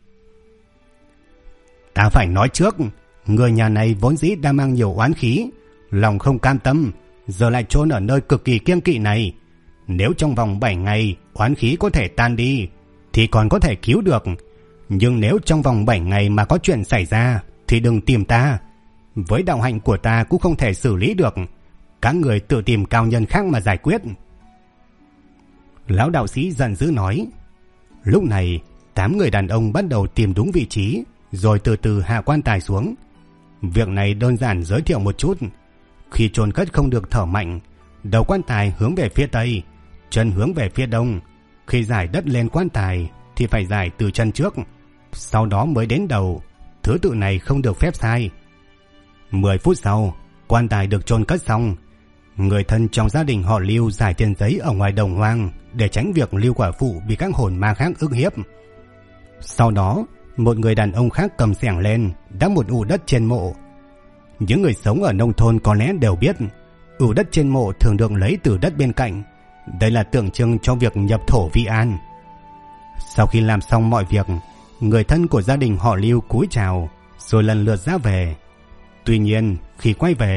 Ta phải nói trước, người nhà này vốn dĩ đã mang nhiều oán khí, lòng không cam tâm, giờ lại chôn ở nơi cực kỳ kiêng kỵ này. Nếu trong vòng 7 ngày oán khí có thể tan đi thì còn có thể cứu được, nhưng nếu trong vòng 7 ngày mà có chuyện xảy ra thì đừng tìm ta. Với đạo hạnh của ta cũng không thể xử lý được, các người tự tìm cao nhân khác mà giải quyết. Lão đạo sĩ giận dữ nói. Lúc này 8 người đàn ông bắt đầu tìm đúng vị trí, rồi từ từ hạ quan tài xuống. Việc này đơn giản giới thiệu một chút. Khi chôn cất không được thở mạnh, đầu quan tài hướng về phía tây, chân hướng về phía đông. Khi giải đất lên quan tài thì phải giải từ chân trước, sau đó mới đến đầu. Thứ tự này không được phép sai. 10 phút sau, quan tài được chôn cất xong. Người thân trong gia đình họ Lưu giải tiền giấy ở ngoài đồng hoang để tránh việc Lưu quả phụ bị các hồn ma khác ức hiếp. Sau đó, một người đàn ông khác cầm xẻng lên đắp một ụ đất trên mộ. Những người sống ở nông thôn có lẽ đều biết, ụ đất trên mộ thường được lấy từ đất bên cạnh. Đây là tượng trưng cho việc nhập thổ vi an. Sau khi làm xong mọi việc, người thân của gia đình họ Lưu cúi chào rồi lần lượt ra về. Tuy nhiên, khi quay về,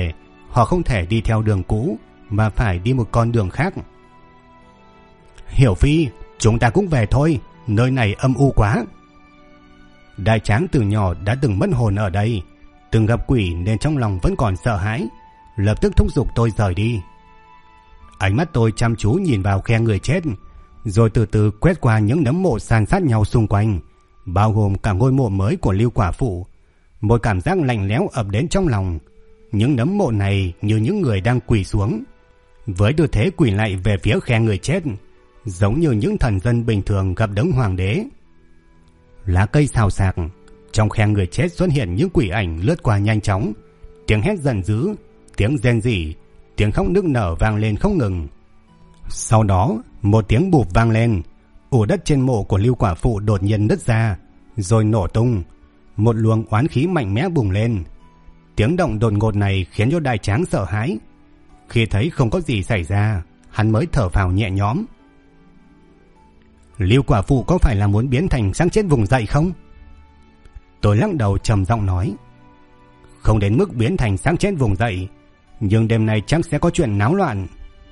họ không thể đi theo đường cũ mà phải đi một con đường khác. Hiểu Phi, chúng ta cũng về thôi, nơi này âm u quá. Đại tráng từ nhỏ đã từng mất hồn ở đây, từng gặp quỷ nên trong lòng vẫn còn sợ hãi, lập tức thúc giục tôi rời đi. Ánh mắt tôi chăm chú nhìn vào khe người chết, rồi từ từ quét qua những nấm mộ san sát nhau xung quanh, bao gồm cả ngôi mộ mới của Lưu quả phụ. Một cảm giác lạnh lẽo ập đến trong lòng. Những nấm mộ này như những người đang quỳ xuống, với tư thế quỳ lại về phía khe người chết, giống như những thần dân bình thường gặp đấng hoàng đế. Lá cây xào xạc, trong khe người chết xuất hiện những quỷ ảnh lướt qua nhanh chóng, tiếng hét giận dữ, tiếng rên rỉ, tiếng khóc nức nở vang lên không ngừng. Sau đó, một tiếng bụp vang lên, ổ đất trên mộ của Lưu quả phụ đột nhiên nứt ra, rồi nổ tung. Một luồng oán khí mạnh mẽ bùng lên. Tiếng động đột ngột này khiến cho Đại Tráng sợ hãi. Khi thấy không có gì xảy ra, hắn mới thở phào nhẹ nhõm. Lưu quả phụ có phải là muốn biến thành xác chết vùng dậy không? Tôi lắc đầu trầm giọng nói. Không đến mức biến thành xác chết vùng dậy, nhưng đêm nay chắc sẽ có chuyện náo loạn.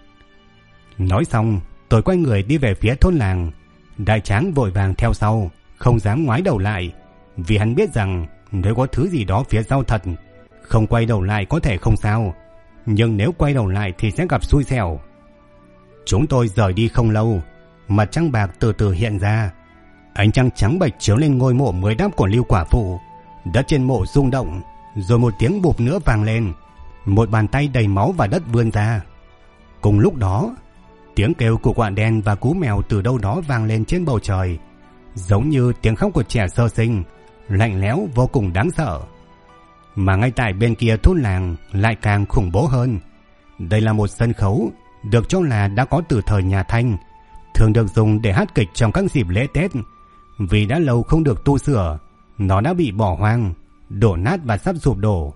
Nói xong, tôi quay người đi về phía thôn làng. Đại Tráng vội vàng theo sau, không dám ngoái đầu lại, vì hắn biết rằng nếu có thứ gì đó phía sau thật, không quay đầu lại có thể không sao, nhưng nếu quay đầu lại thì sẽ gặp xui xẻo. Chúng tôi rời đi không lâu, mặt trăng bạc từ từ hiện ra. Ánh trăng trắng bệch chiếu lên ngôi mộ mới đắp của Lưu quả phụ. Đất trên mộ rung động, rồi một tiếng bụp nữa vang lên. Một bàn tay đầy máu và đất vươn ra. Cùng lúc đó, tiếng kêu của quạ đen và cú mèo từ đâu đó vang lên trên bầu trời, giống như tiếng khóc của trẻ sơ sinh, lạnh lẽo vô cùng đáng sợ. Mà ngay tại bên kia thôn làng lại càng khủng bố hơn. Đây là một sân khấu được cho là đã có từ thời nhà Thanh, thường được dùng để hát kịch trong các dịp lễ Tết. Vì đã lâu không được tu sửa, nó đã bị bỏ hoang, đổ nát và sắp sụp đổ.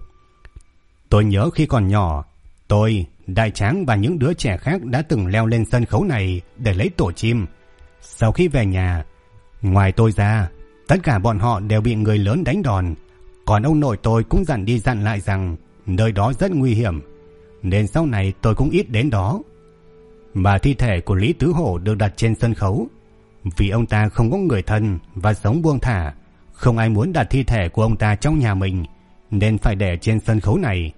Tôi nhớ khi còn nhỏ, tôi, Đại Tráng và những đứa trẻ khác đã từng leo lên sân khấu này để lấy tổ chim. Sau khi về nhà, ngoài tôi ra, tất cả bọn họ đều bị người lớn đánh đòn. Còn ông nội tôi cũng dặn đi dặn lại rằng nơi đó rất nguy hiểm, nên sau này tôi cũng ít đến đó. Mà thi thể của Lý Tứ Hổ được đặt trên sân khấu, vì ông ta không có người thân và sống buông thả, không ai muốn đặt thi thể của ông ta trong nhà mình, nên phải để trên sân khấu này.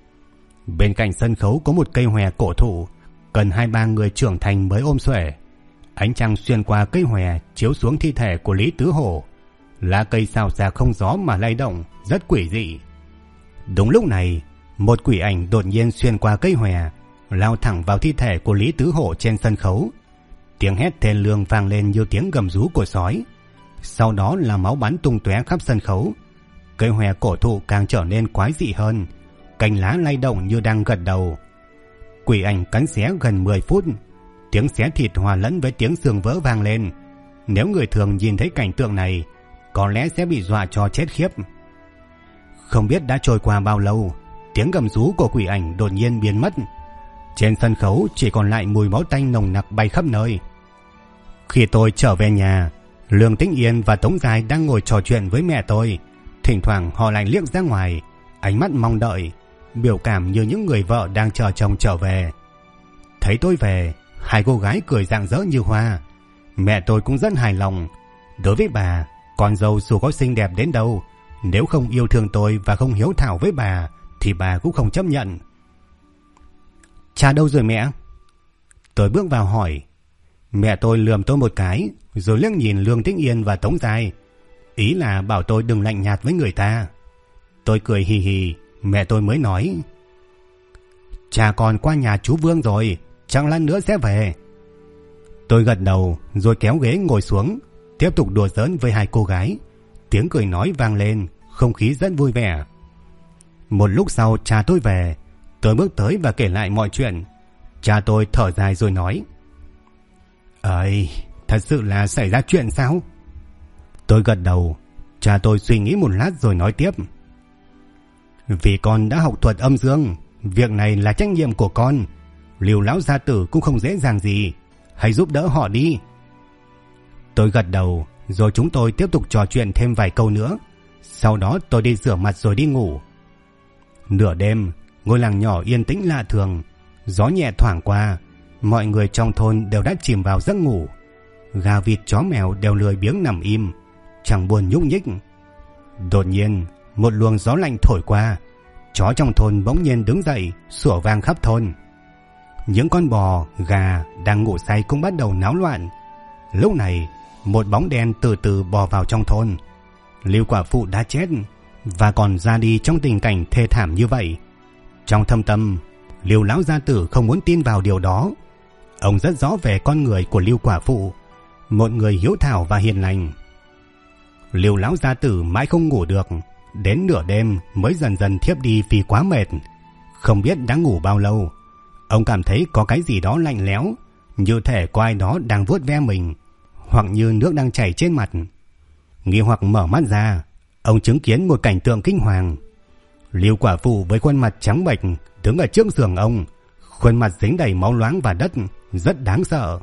Bên cạnh sân khấu có một cây hòe cổ thụ, cần 2-3 người trưởng thành mới ôm xuể. Ánh trăng xuyên qua cây hòe chiếu xuống thi thể của Lý Tứ Hổ. Lá cây xào xạc không gió mà lay động, rất quỷ dị. Đúng lúc này, một quỷ ảnh đột nhiên xuyên qua cây hòe, lao thẳng vào thi thể của Lý Tứ Hổ trên sân khấu. Tiếng hét thê lương vang lên như tiếng gầm rú của sói. Sau đó là máu bắn tung tóe khắp sân khấu. Cây hòe cổ thụ càng trở nên quái dị hơn, cành lá lay động như đang gật đầu. Quỷ ảnh cắn xé gần 10 phút, tiếng xé thịt hòa lẫn với tiếng xương vỡ vang lên. Nếu người thường nhìn thấy cảnh tượng này, có lẽ sẽ bị dọa cho chết khiếp. Không biết đã trôi qua bao lâu, tiếng gầm rú của quỷ ảnh đột nhiên biến mất. Trên sân khấu chỉ còn lại mùi máu tanh nồng nặc bay khắp nơi. Khi tôi trở về nhà, Lương Tĩnh Yên và Tống Giai đang ngồi trò chuyện với mẹ tôi. Thỉnh thoảng họ lại liếc ra ngoài, ánh mắt mong đợi, biểu cảm như những người vợ đang chờ chồng trở về. Thấy tôi về, hai cô gái cười rạng rỡ như hoa. Mẹ tôi cũng rất hài lòng. Đối với bà, con dâu dù có xinh đẹp đến đâu, nếu không yêu thương tôi và không hiếu thảo với bà thì bà cũng không chấp nhận. Cha đâu rồi mẹ? Tôi bước vào hỏi. Mẹ tôi lườm tôi một cái, rồi liếc nhìn Lương Tĩnh Yên và Tống Giai, ý là bảo tôi đừng lạnh nhạt với người ta. Tôi cười hì hì. Mẹ tôi mới nói, cha con qua nhà chú Vương rồi, chẳng lát nữa sẽ về. Tôi gật đầu rồi kéo ghế ngồi xuống, tiếp tục đùa giỡn với hai cô gái. Tiếng cười nói vang lên, không khí rất vui vẻ. Một lúc sau cha tôi về, tôi bước tới và kể lại mọi chuyện. Cha tôi thở dài rồi nói, ơi, thật sự là xảy ra chuyện sao? Tôi gật đầu. Cha tôi suy nghĩ một lát rồi nói tiếp, vì con đã học thuật âm dương, việc này là trách nhiệm của con. Lưu lão gia tử cũng không dễ dàng gì, hãy giúp đỡ họ đi. Tôi gật đầu, rồi chúng tôi tiếp tục trò chuyện thêm vài câu nữa. Sau đó tôi đi rửa mặt rồi đi ngủ. Nửa đêm, ngôi làng nhỏ yên tĩnh lạ thường, gió nhẹ thoảng qua, mọi người trong thôn đều đã chìm vào giấc ngủ. Gà vịt chó mèo đều lười biếng nằm im, chẳng buồn nhúc nhích. Đột nhiên, một luồng gió lạnh thổi qua, chó trong thôn bỗng nhiên đứng dậy, sủa vang khắp thôn. Những con bò, gà đang ngủ say cũng bắt đầu náo loạn. Lúc này, một bóng đen từ từ bò vào trong thôn. Lưu quả phụ đã chết và còn ra đi trong tình cảnh thê thảm như vậy. Trong thâm tâm, Lưu lão gia tử không muốn tin vào điều đó. Ông rất rõ về con người của Lưu quả phụ, một người hiếu thảo và hiền lành. Lưu lão gia tử mãi không ngủ được, đến nửa đêm mới dần dần thiếp đi vì quá mệt. Không biết đã ngủ bao lâu, ông cảm thấy có cái gì đó lạnh lẽo, như thể có ai đó đang vuốt ve mình, hoặc như nước đang chảy trên mặt. Nghi hoặc mở mắt ra, ông chứng kiến một cảnh tượng kinh hoàng. Lưu quả phụ với khuôn mặt trắng bệch đứng ở trước giường ông, khuôn mặt dính đầy máu loãng và đất, rất đáng sợ.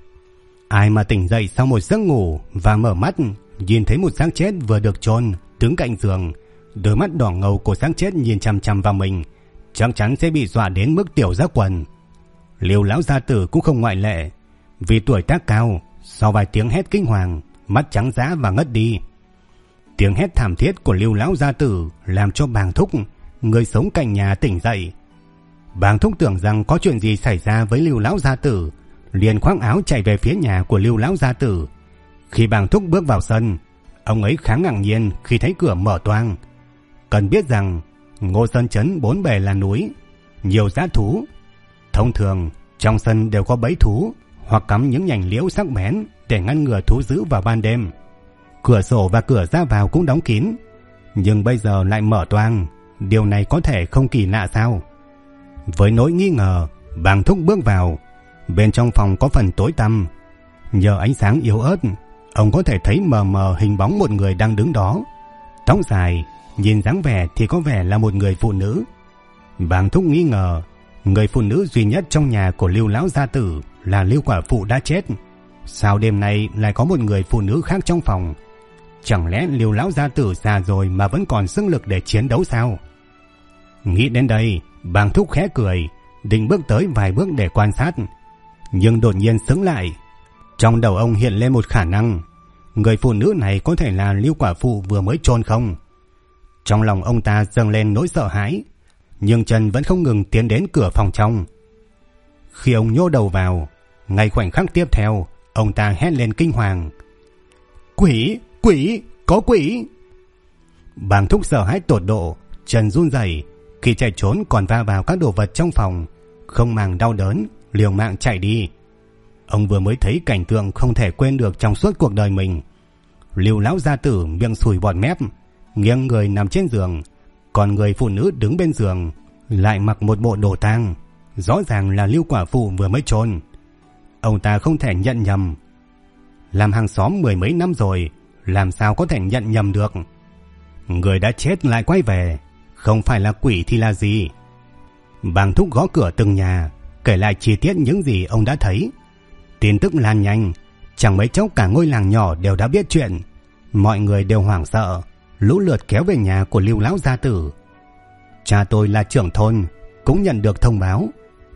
Ai mà tỉnh dậy sau một giấc ngủ và mở mắt nhìn thấy một xác chết vừa được chôn đứng cạnh giường, đôi mắt đỏ ngầu của xác chết nhìn chằm chằm vào mình, chắc chắn sẽ bị dọa đến mức tiểu ra quần. Lưu lão gia tử cũng không ngoại lệ, vì tuổi tác cao, sau vài tiếng hét kinh hoàng, mắt trắng dã và ngất đi. Tiếng hét thảm thiết của Lưu lão gia tử làm cho Bàng Thúc, người sống cạnh nhà, tỉnh dậy. Bàng Thúc tưởng rằng có chuyện gì xảy ra với Lưu lão gia tử, liền khoác áo chạy về phía nhà của Lưu lão gia tử. Khi Bàng Thúc bước vào sân, ông ấy khá ngạc nhiên khi thấy cửa mở toang. Cần biết rằng Ngô Sơn trấn bốn bề là núi, nhiều dã thú. Thông thường trong sân đều có bẫy thú hoặc cắm những nhành liễu sắc bén để ngăn ngừa thú dữ vào ban đêm. Cửa sổ và cửa ra vào cũng đóng kín, nhưng bây giờ lại mở toang. Điều này có thể không kỳ lạ sao? Với nỗi nghi ngờ, Bàng Thúc bước vào. Bên trong phòng có phần tối tăm, nhờ ánh sáng yếu ớt, ông có thể thấy mờ mờ hình bóng một người đang đứng đó. Tóc dài, nhìn dáng vẻ thì có vẻ là một người phụ nữ. Bàng Thúc nghi ngờ người phụ nữ duy nhất trong nhà của Lưu lão gia tử là Lưu quả phụ đã chết. Sao đêm nay lại có một người phụ nữ khác trong phòng? Chẳng lẽ Lưu lão gia tử già rồi mà vẫn còn sức lực để chiến đấu sao? Nghĩ đến đây, Bàng Thúc khẽ cười, định bước tới vài bước để quan sát, nhưng đột nhiên sững lại. Trong đầu ông hiện lên một khả năng, người phụ nữ này có thể là Lưu quả phụ vừa mới chôn không. Trong lòng ông ta dâng lên nỗi sợ hãi, nhưng chân vẫn không ngừng tiến đến cửa phòng trong. Khi ông nhô đầu vào, ngay khoảnh khắc tiếp theo, ông ta hét lên kinh hoàng: Quỷ! Quỷ! Có quỷ! Bàng Thúc sợ hãi tột độ, chân run rẩy, khi chạy trốn còn va vào các đồ vật trong phòng, không màng đau đớn, liều mạng chạy đi. Ông vừa mới thấy cảnh tượng không thể quên được trong suốt cuộc đời mình. Lưu lão gia tử miệng sùi bọt mép, nghiêng người nằm trên giường, còn người phụ nữ đứng bên giường lại mặc một bộ đồ tang, rõ ràng là Lưu quả phụ vừa mới chôn. Ông ta không thể nhận nhầm. Làm hàng xóm mười mấy năm rồi, làm sao có thể nhận nhầm được? Người đã chết lại quay về, không phải là quỷ thì là gì? Bàng Thúc gõ cửa từng nhà, kể lại chi tiết những gì ông đã thấy. Tin tức lan nhanh, chẳng mấy chốc cả ngôi làng nhỏ đều đã biết chuyện. Mọi người đều hoảng sợ, lũ lượt kéo về nhà của Lưu lão gia tử. Cha tôi là trưởng thôn, cũng nhận được thông báo.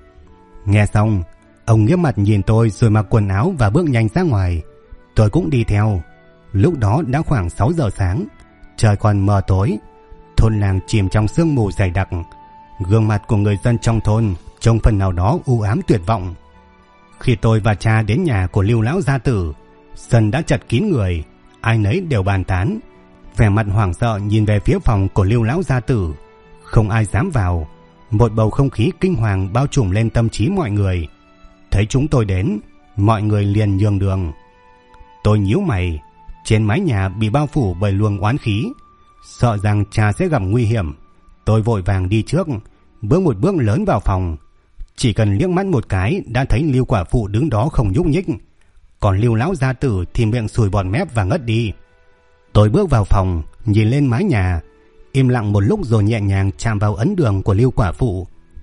Nghe xong, ông nghiêm mặt nhìn tôi rồi mặc quần áo và bước nhanh ra ngoài. Tôi cũng đi theo. Lúc đó đã khoảng 6 giờ sáng, trời còn mờ tối, thôn làng chìm trong sương mù dày đặc. Gương mặt của người dân trong thôn trông phần nào đó u ám tuyệt vọng. Khi tôi và cha đến nhà của Lưu lão gia tử, sân đã chật kín người, ai nấy đều bàn tán, vẻ mặt hoảng sợ nhìn về phía phòng của Lưu lão gia tử. Không ai dám vào, một bầu không khí kinh hoàng bao trùm lên tâm trí mọi người. Thấy chúng tôi đến, mọi người liền nhường đường. Tôi nhíu mày, trên mái nhà bị bao phủ bởi luồng oán khí, sợ rằng cha sẽ gặp nguy hiểm. Tôi vội vàng đi trước, bước một bước lớn vào phòng. Chỉ cần liếc mắt một cái đã thấy Lưu quả phụ đứng đó không nhúc nhích, còn Lưu lão gia tử thì miệng sùi bọt mép và ngất đi. Tôi bước vào phòng, nhìn lên mái nhà, im lặng một lúc rồi nhẹ nhàng chạm vào ấn đường của Lưu quả phụ.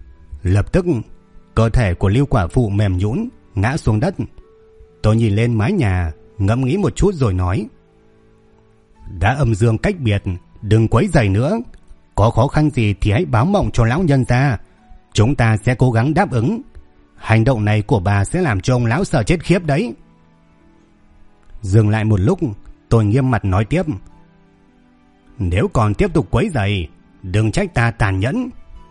Lập tức, cơ thể của Lưu quả phụ mềm nhũn, ngã xuống đất. Tôi nhìn lên mái nhà, ngẫm nghĩ một chút rồi nói: Đã âm dương cách biệt, đừng quấy rầy nữa. Có khó khăn gì thì hãy báo mộng cho lão nhân ra. Chúng ta sẽ cố gắng đáp ứng. Hành động này của bà sẽ làm cho ông lão sợ chết khiếp đấy. Dừng lại một lúc, tôi nghiêm mặt nói tiếp. Nếu còn tiếp tục quấy rầy, đừng trách ta tàn nhẫn.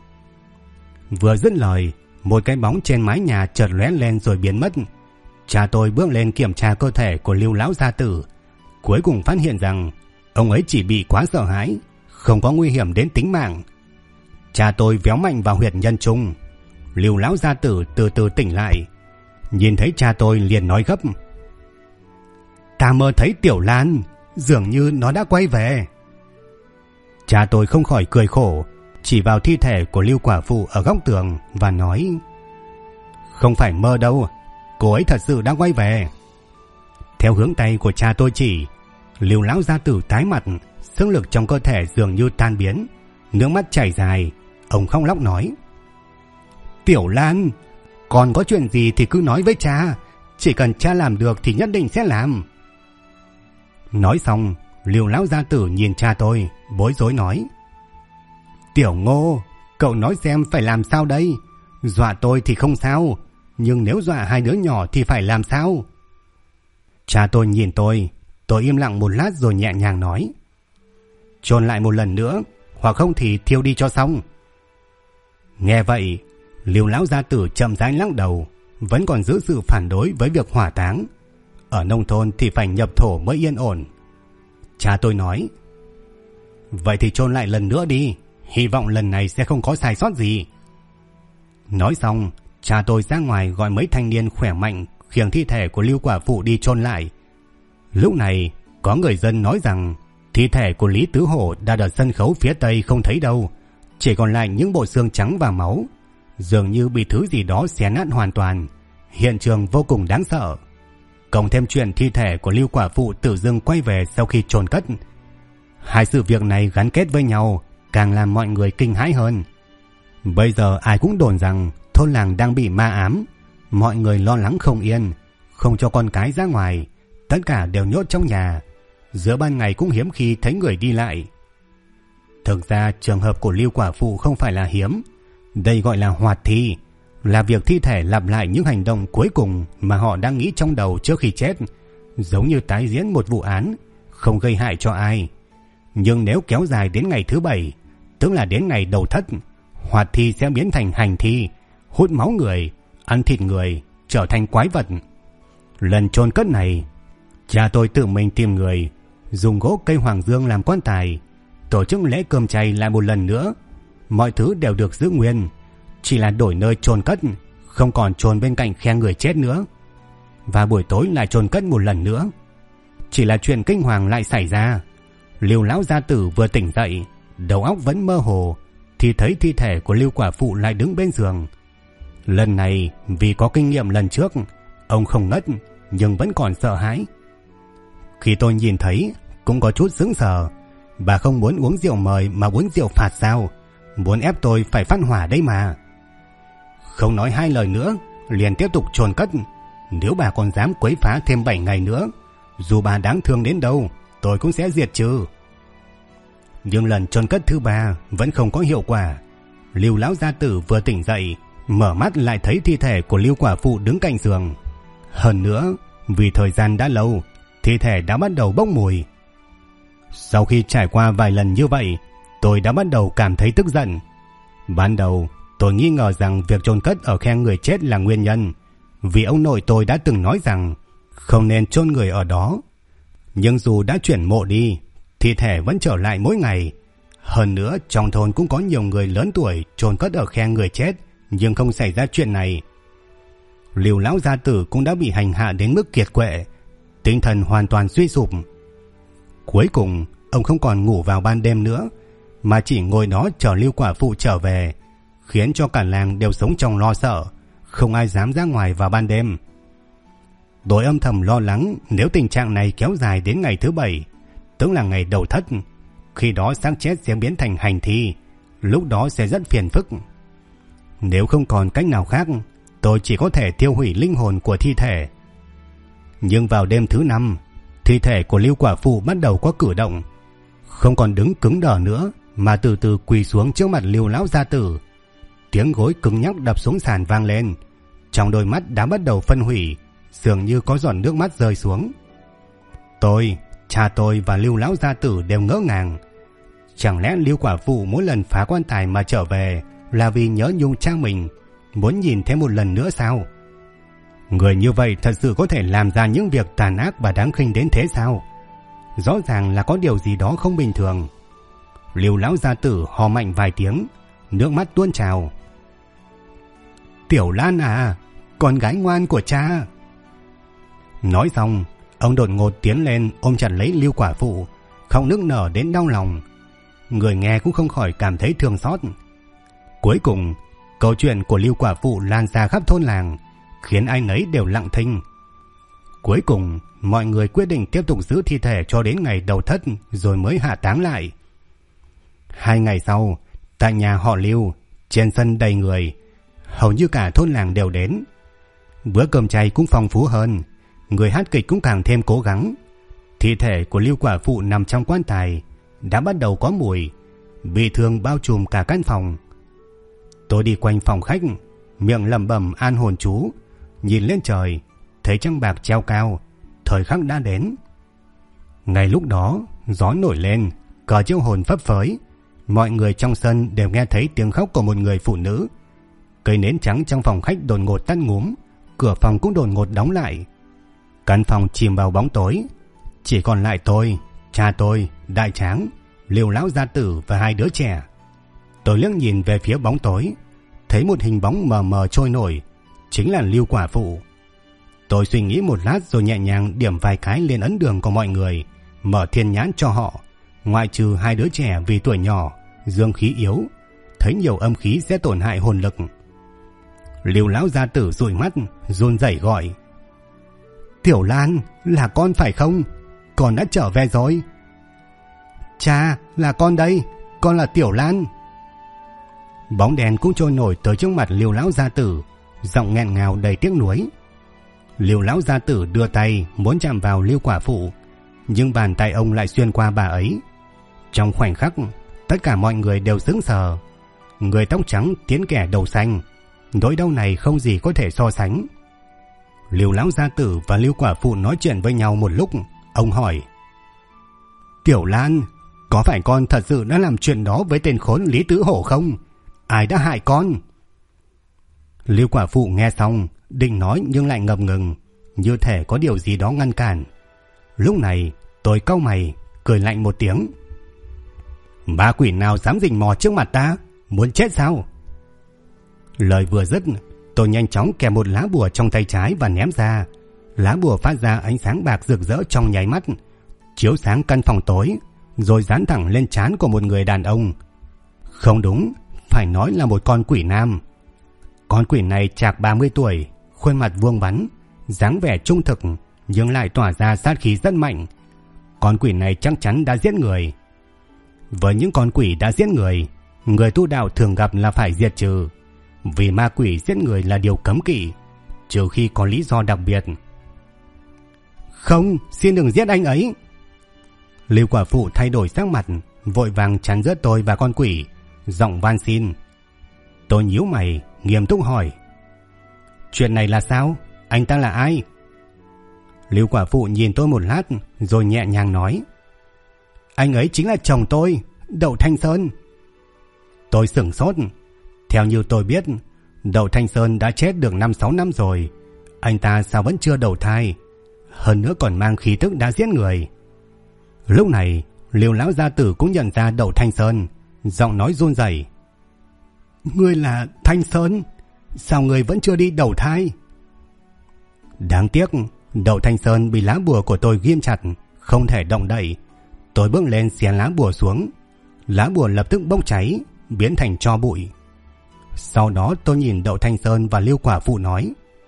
Vừa dứt lời, một cái bóng trên mái nhà chợt lóe lên rồi biến mất. Cha tôi bước lên kiểm tra cơ thể của Lưu lão gia tử, cuối cùng phát hiện rằng ông ấy chỉ bị quá sợ hãi, không có nguy hiểm đến tính mạng. Cha tôi véo mạnh vào huyệt nhân trung. Lưu lão gia tử từ từ tỉnh lại. Nhìn thấy cha tôi liền nói gấp. Ta mơ thấy Tiểu Lan, dường như nó đã quay về. Cha tôi không khỏi cười khổ, chỉ vào thi thể của Lưu quả phụ ở góc tường và nói. Không phải mơ đâu, cô ấy thật sự đã quay về. Theo hướng tay của cha tôi chỉ, Lưu lão gia tử tái mặt, sức lực trong cơ thể dường như tan biến, nước mắt chảy dài. Ông khóc lóc nói. Tiểu Lan, còn có chuyện gì thì cứ nói với cha, chỉ cần cha làm được thì nhất định sẽ làm. Nói xong, Lưu lão gia tử nhìn cha tôi, bối rối nói. Tiểu Ngô, cậu nói xem phải làm sao đây? Dọa tôi thì không sao, nhưng nếu dọa hai đứa nhỏ thì phải làm sao? Cha tôi nhìn tôi im lặng một lát rồi nhẹ nhàng nói. Chôn lại một lần nữa, hoặc không thì thiêu đi cho xong. Nghe vậy, Lưu lão gia tử chậm rãi lắc đầu, vẫn còn giữ sự phản đối với việc hỏa táng. Ở nông thôn thì phải nhập thổ mới yên ổn. Cha tôi nói. Vậy thì chôn lại lần nữa đi, hy vọng lần này sẽ không có sai sót gì. Nói xong, cha tôi ra ngoài gọi mấy thanh niên khỏe mạnh khiêng thi thể của Lưu quả phụ đi chôn lại. Lúc này, có người dân nói rằng thi thể của Lý Tứ Hổ đã ở sân khấu phía tây không thấy đâu, chỉ còn lại những bộ xương trắng và máu, dường như bị thứ gì đó xé nát hoàn toàn. Hiện trường vô cùng đáng sợ. Cộng thêm chuyện thi thể của Lưu quả phụ tự dưng quay về sau khi chôn cất, hai sự việc này gắn kết với nhau càng làm mọi người kinh hãi hơn. Bây giờ ai cũng đồn rằng thôn làng đang bị ma ám, mọi người lo lắng không yên, không cho con cái ra ngoài, tất cả đều nhốt trong nhà. Giữa ban ngày cũng hiếm khi thấy người đi lại. Thực ra trường hợp của Lưu quả phụ không phải là hiếm, đây gọi là hoạt thi, là việc thi thể lặp lại những hành động cuối cùng mà họ đang nghĩ trong đầu trước khi chết, giống như tái diễn một vụ án, không gây hại cho ai. Nhưng nếu kéo dài đến ngày thứ 7, tức là đến ngày đầu thất, hoạt thi sẽ biến thành hành thi, hút máu người, ăn thịt người, trở thành quái vật. Lần chôn cất này, cha tôi tự mình tìm người, dùng gỗ cây hoàng dương làm quan tài, tổ chức lễ cơm chay lại một lần nữa. Mọi thứ đều được giữ nguyên, chỉ là đổi nơi chôn cất, không còn chôn bên cạnh khe người chết nữa. Và buổi tối lại chôn cất một lần nữa. Chỉ là chuyện kinh hoàng lại xảy ra. Lưu lão gia tử vừa tỉnh dậy, đầu óc vẫn mơ hồ, thì thấy thi thể của Lưu quả phụ lại đứng bên giường. Lần này vì có kinh nghiệm lần trước, ông không ngất nhưng vẫn còn sợ hãi. Khi tôi nhìn thấy cũng có chút sững sờ. Bà không muốn uống rượu mời mà uống rượu phạt sao? Muốn ép tôi phải phát hỏa đấy mà. Không nói hai lời nữa, liền tiếp tục chôn cất. Nếu bà còn dám quấy phá thêm 7 ngày nữa, dù bà đáng thương đến đâu, tôi cũng sẽ diệt trừ. Nhưng lần chôn cất thứ 3 vẫn không có hiệu quả. Lưu lão gia tử vừa tỉnh dậy, mở mắt lại thấy thi thể của Lưu quả phụ đứng cạnh giường. Hơn nữa, vì thời gian đã lâu, thi thể đã bắt đầu bốc mùi. Sau khi trải qua vài lần như vậy, tôi đã bắt đầu cảm thấy tức giận. Ban đầu, tôi nghi ngờ rằng việc chôn cất ở khe người chết là nguyên nhân, vì ông nội tôi đã từng nói rằng không nên chôn người ở đó. Nhưng dù đã chuyển mộ đi, thi thể vẫn trở lại mỗi ngày. Hơn nữa, trong thôn cũng có nhiều người lớn tuổi chôn cất ở khe người chết, nhưng không xảy ra chuyện này. Lưu lão gia tử cũng đã bị hành hạ đến mức kiệt quệ, tinh thần hoàn toàn suy sụp. Cuối cùng, ông không còn ngủ vào ban đêm nữa, mà chỉ ngồi đó chờ Lưu quả phụ trở về, khiến cho cả làng đều sống trong lo sợ, không ai dám ra ngoài vào ban đêm. Tôi âm thầm lo lắng nếu tình trạng này kéo dài đến ngày thứ 7, tức là ngày đầu thất, khi đó xác chết sẽ biến thành hành thi, lúc đó sẽ rất phiền phức. Nếu không còn cách nào khác, tôi chỉ có thể tiêu hủy linh hồn của thi thể. Nhưng vào đêm thứ 5, thi thể của Lưu quả phụ bắt đầu có cử động, không còn đứng cứng đờ nữa, mà từ từ quỳ xuống trước mặt Lưu lão gia tử. Tiếng gối cứng nhắc đập xuống sàn vang lên, trong đôi mắt đã bắt đầu phân hủy, dường như có giọt nước mắt rơi xuống. Tôi, cha tôi và Lưu lão gia tử đều ngỡ ngàng. Chẳng lẽ Lưu quả phụ mỗi lần phá quan tài mà trở về là vì nhớ nhung cha mình, muốn nhìn thêm một lần nữa sao? Người như vậy thật sự có thể làm ra những việc tàn ác và đáng khinh đến thế sao? Rõ ràng là có điều gì đó không bình thường. Lưu lão gia tử hò mạnh vài tiếng, nước mắt tuôn trào. Tiểu Lan à, con gái ngoan của cha. Nói xong, ông đột ngột tiến lên ôm chặt lấy Lưu quả phụ, không nức nở đến đau lòng. Người nghe cũng không khỏi cảm thấy thương xót. Cuối cùng, câu chuyện của Lưu quả phụ lan ra khắp thôn làng, khiến ai nấy đều lặng thinh. Cuối cùng, mọi người quyết định tiếp tục giữ thi thể cho đến ngày đầu thất rồi mới hạ táng lại. 2 ngày sau, tại nhà họ Lưu, trên sân đầy người, hầu như cả thôn làng đều đến. Bữa cơm chay cũng phong phú hơn, người hát kịch cũng càng thêm cố gắng. Thi thể của Lưu quả phụ nằm trong quan tài đã bắt đầu có mùi, bị thương bao trùm cả căn phòng. Tôi đi quanh phòng khách, miệng lẩm bẩm an hồn chú, nhìn lên trời, thấy trăng bạc treo cao, thời khắc đã đến. Ngay lúc đó, gió nổi lên, cờ chiêu hồn phấp phới, mọi người trong sân đều nghe thấy tiếng khóc của một người phụ nữ. Cây nến trắng trong phòng khách đột ngột tắt ngúm, cửa phòng cũng đột ngột đóng lại. Căn phòng chìm vào bóng tối, chỉ còn lại tôi, cha tôi, đại tráng, Lưu lão gia tử và 2 đứa trẻ. Tôi liếc nhìn về phía bóng tối, thấy một hình bóng mờ mờ trôi nổi, chính là Lưu quả phụ. Tôi suy nghĩ một lát rồi nhẹ nhàng điểm vài cái lên ấn đường của mọi người, mở thiên nhãn cho họ, ngoại trừ 2 đứa trẻ vì tuổi nhỏ, dương khí yếu, thấy nhiều âm khí sẽ tổn hại hồn lực. Lưu lão gia tử dụi mắt, run rẩy gọi: Tiểu Lan, là con phải không? Con đã trở về rồi. Cha, là con đây, con là Tiểu Lan. Bóng đèn cũng trôi nổi tới trước mặt Lưu lão gia tử, giọng nghẹn ngào đầy tiếc nuối. Lưu lão gia tử đưa tay muốn chạm vào Lưu quả phụ, nhưng bàn tay ông lại xuyên qua bà ấy. Trong khoảnh khắc, tất cả mọi người đều sững sờ. Người tóc trắng tiến kẻ đầu xanh, nỗi đau này không gì có thể so sánh. Lưu lão gia tử và Lưu quả phụ nói chuyện với nhau một lúc, ông hỏi: Tiểu Lan, có phải con thật sự đã làm chuyện đó với tên khốn Lý Tứ Hổ không? Ai đã hại con? Lưu quả phụ nghe xong, định nói nhưng lại ngập ngừng, như thể có điều gì đó ngăn cản. Lúc này, tôi cau mày, cười lạnh một tiếng: Ma quỷ nào dám rình mò trước mặt ta? Muốn chết sao? Lời vừa dứt, tôi nhanh chóng kèm một lá bùa trong tay trái và ném ra. Lá bùa phát ra ánh sáng bạc rực rỡ trong nháy mắt, chiếu sáng căn phòng tối, rồi dán thẳng lên trán của một người đàn ông. Không đúng, phải nói là một con quỷ nam. Con quỷ này chạc 30 tuổi, khuôn mặt vuông vắn, dáng vẻ trung thực nhưng lại tỏa ra sát khí rất mạnh. Con quỷ này chắc chắn đã giết người. Với những con quỷ đã giết người, người tu đạo thường gặp là phải diệt trừ, vì ma quỷ giết người là điều cấm kỵ, trừ khi có lý do đặc biệt. Không, xin đừng giết anh ấy. Lưu quả phụ thay đổi sắc mặt, vội vàng chắn giữa tôi và con quỷ, giọng van xin. Tôi nhíu mày, nghiêm túc hỏi: Chuyện này là sao? Anh ta là ai? Lưu quả phụ nhìn tôi một lát, rồi nhẹ nhàng nói: Anh ấy chính là chồng tôi, Đậu Thanh Sơn. Tôi sửng sốt. Theo như tôi biết, Đậu Thanh Sơn đã chết được 5-6 năm rồi. Anh ta sao vẫn chưa đầu thai, hơn nữa còn mang khí tức đã giết người. Lúc này, Lưu lão gia tử cũng nhận ra Đậu Thanh Sơn, giọng nói run rẩy: Ngươi là Thanh Sơn? Sao ngươi vẫn chưa đi đầu thai? Đáng tiếc, Đậu Thanh Sơn bị lá bùa của tôi ghim chặt, không thể động đậy. Tôi bước lên xé lá bùa xuống, lá bùa lập tức bốc cháy, biến thành tro bụi. Sau đó tôi nhìn Đậu Thanh Sơn và Lưu quả phụ nói: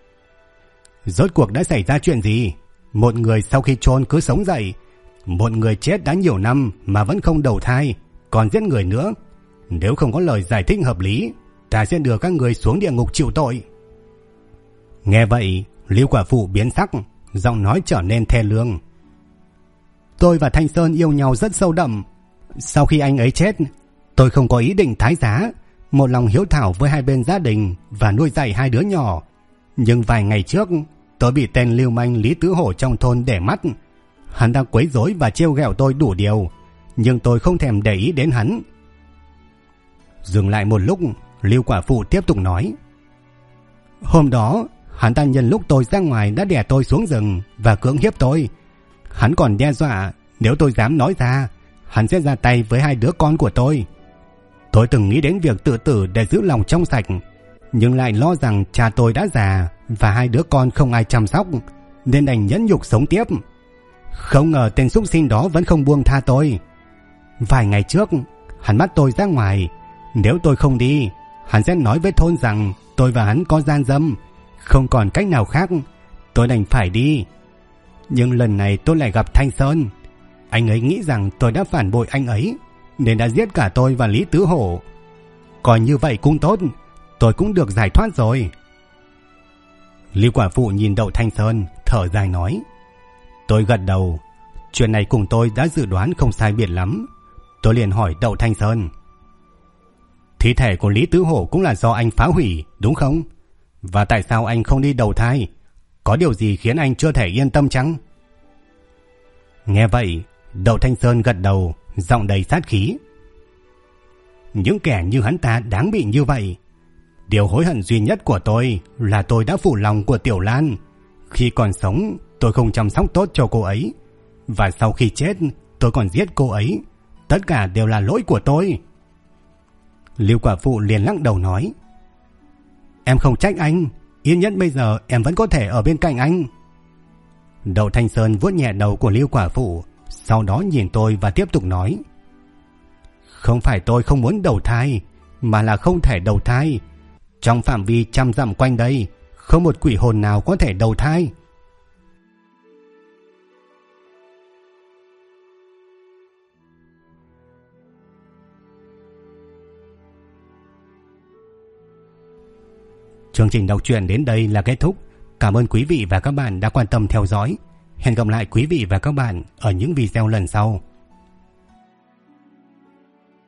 Rốt cuộc đã xảy ra chuyện gì? Một người sau khi chôn cứ sống dậy, một người chết đã nhiều năm mà vẫn không đầu thai, còn giết người nữa. Nếu không có lời giải thích hợp lý, ta sẽ đưa các người xuống địa ngục chịu tội. Nghe vậy, Lưu quả phụ biến sắc, giọng nói trở nên thê lương: Tôi và Thanh Sơn yêu nhau rất sâu đậm. Sau khi anh ấy chết, Tôi không có ý định thái giá, một lòng hiếu thảo với hai bên gia đình và nuôi dạy hai đứa nhỏ. Nhưng vài ngày trước, tôi bị tên lưu manh Lý Tứ Hổ trong thôn để mắt. Hắn đang quấy rối và trêu ghẹo tôi đủ điều, nhưng tôi không thèm để ý đến hắn. Dừng lại một lúc, Lưu quả phụ tiếp tục nói. Hôm đó, hắn ta nhân lúc tôi ra ngoài đã đè tôi xuống rừng và cưỡng hiếp tôi. Hắn còn đe dọa nếu tôi dám nói ra, hắn sẽ ra tay với hai đứa con của tôi. Tôi từng nghĩ đến việc tự tử để giữ lòng trong sạch, nhưng lại lo rằng cha tôi đã già và hai đứa con không ai chăm sóc, nên đành nhẫn nhục sống tiếp. Không ngờ tên súc sinh đó vẫn không buông tha tôi. Vài ngày trước, hắn bắt tôi ra ngoài. Nếu tôi không đi, hắn sẽ nói với thôn rằng tôi và hắn có gian dâm. Không còn cách nào khác, tôi đành phải đi. Nhưng lần này tôi lại gặp Thanh Sơn. Anh ấy nghĩ rằng tôi đã phản bội anh ấy, nên đã giết cả tôi và Lý Tứ Hổ. Coi như vậy cũng tốt, tôi cũng được giải thoát rồi. Lưu quả phụ nhìn Đậu Thanh Sơn, thở dài nói. Tôi gật đầu. Chuyện này cùng tôi đã dự đoán không sai biệt lắm. Tôi liền hỏi Đậu Thanh Sơn. Thi thể của Lý Tứ Hổ cũng là do anh phá hủy, đúng không? Và tại sao anh không đi đầu thai? Có điều gì khiến anh chưa thể yên tâm chăng? Nghe vậy, Đậu Thanh Sơn gật đầu, giọng đầy sát khí. Những kẻ như hắn ta đáng bị như vậy. Điều hối hận duy nhất của tôi là tôi đã phụ lòng của Tiểu Lan. Khi còn sống, tôi không chăm sóc tốt cho cô ấy. Và sau khi chết, tôi còn giết cô ấy. Tất cả đều là lỗi của tôi. Lưu quả phụ liền lắc đầu nói. Em không trách anh. Yên nhất bây giờ em vẫn có thể ở bên cạnh anh. Đậu Thanh Sơn vuốt nhẹ đầu của Lưu quả phụ, sau đó nhìn tôi và tiếp tục nói. Không phải tôi không muốn đầu thai, mà là không thể đầu thai. Trong phạm vi 100 dặm quanh đây, không một quỷ hồn nào có thể đầu thai. Chương trình đọc truyện đến đây là kết thúc. Cảm ơn quý vị và các bạn đã quan tâm theo dõi. Hẹn gặp lại quý vị và các bạn ở những video lần sau.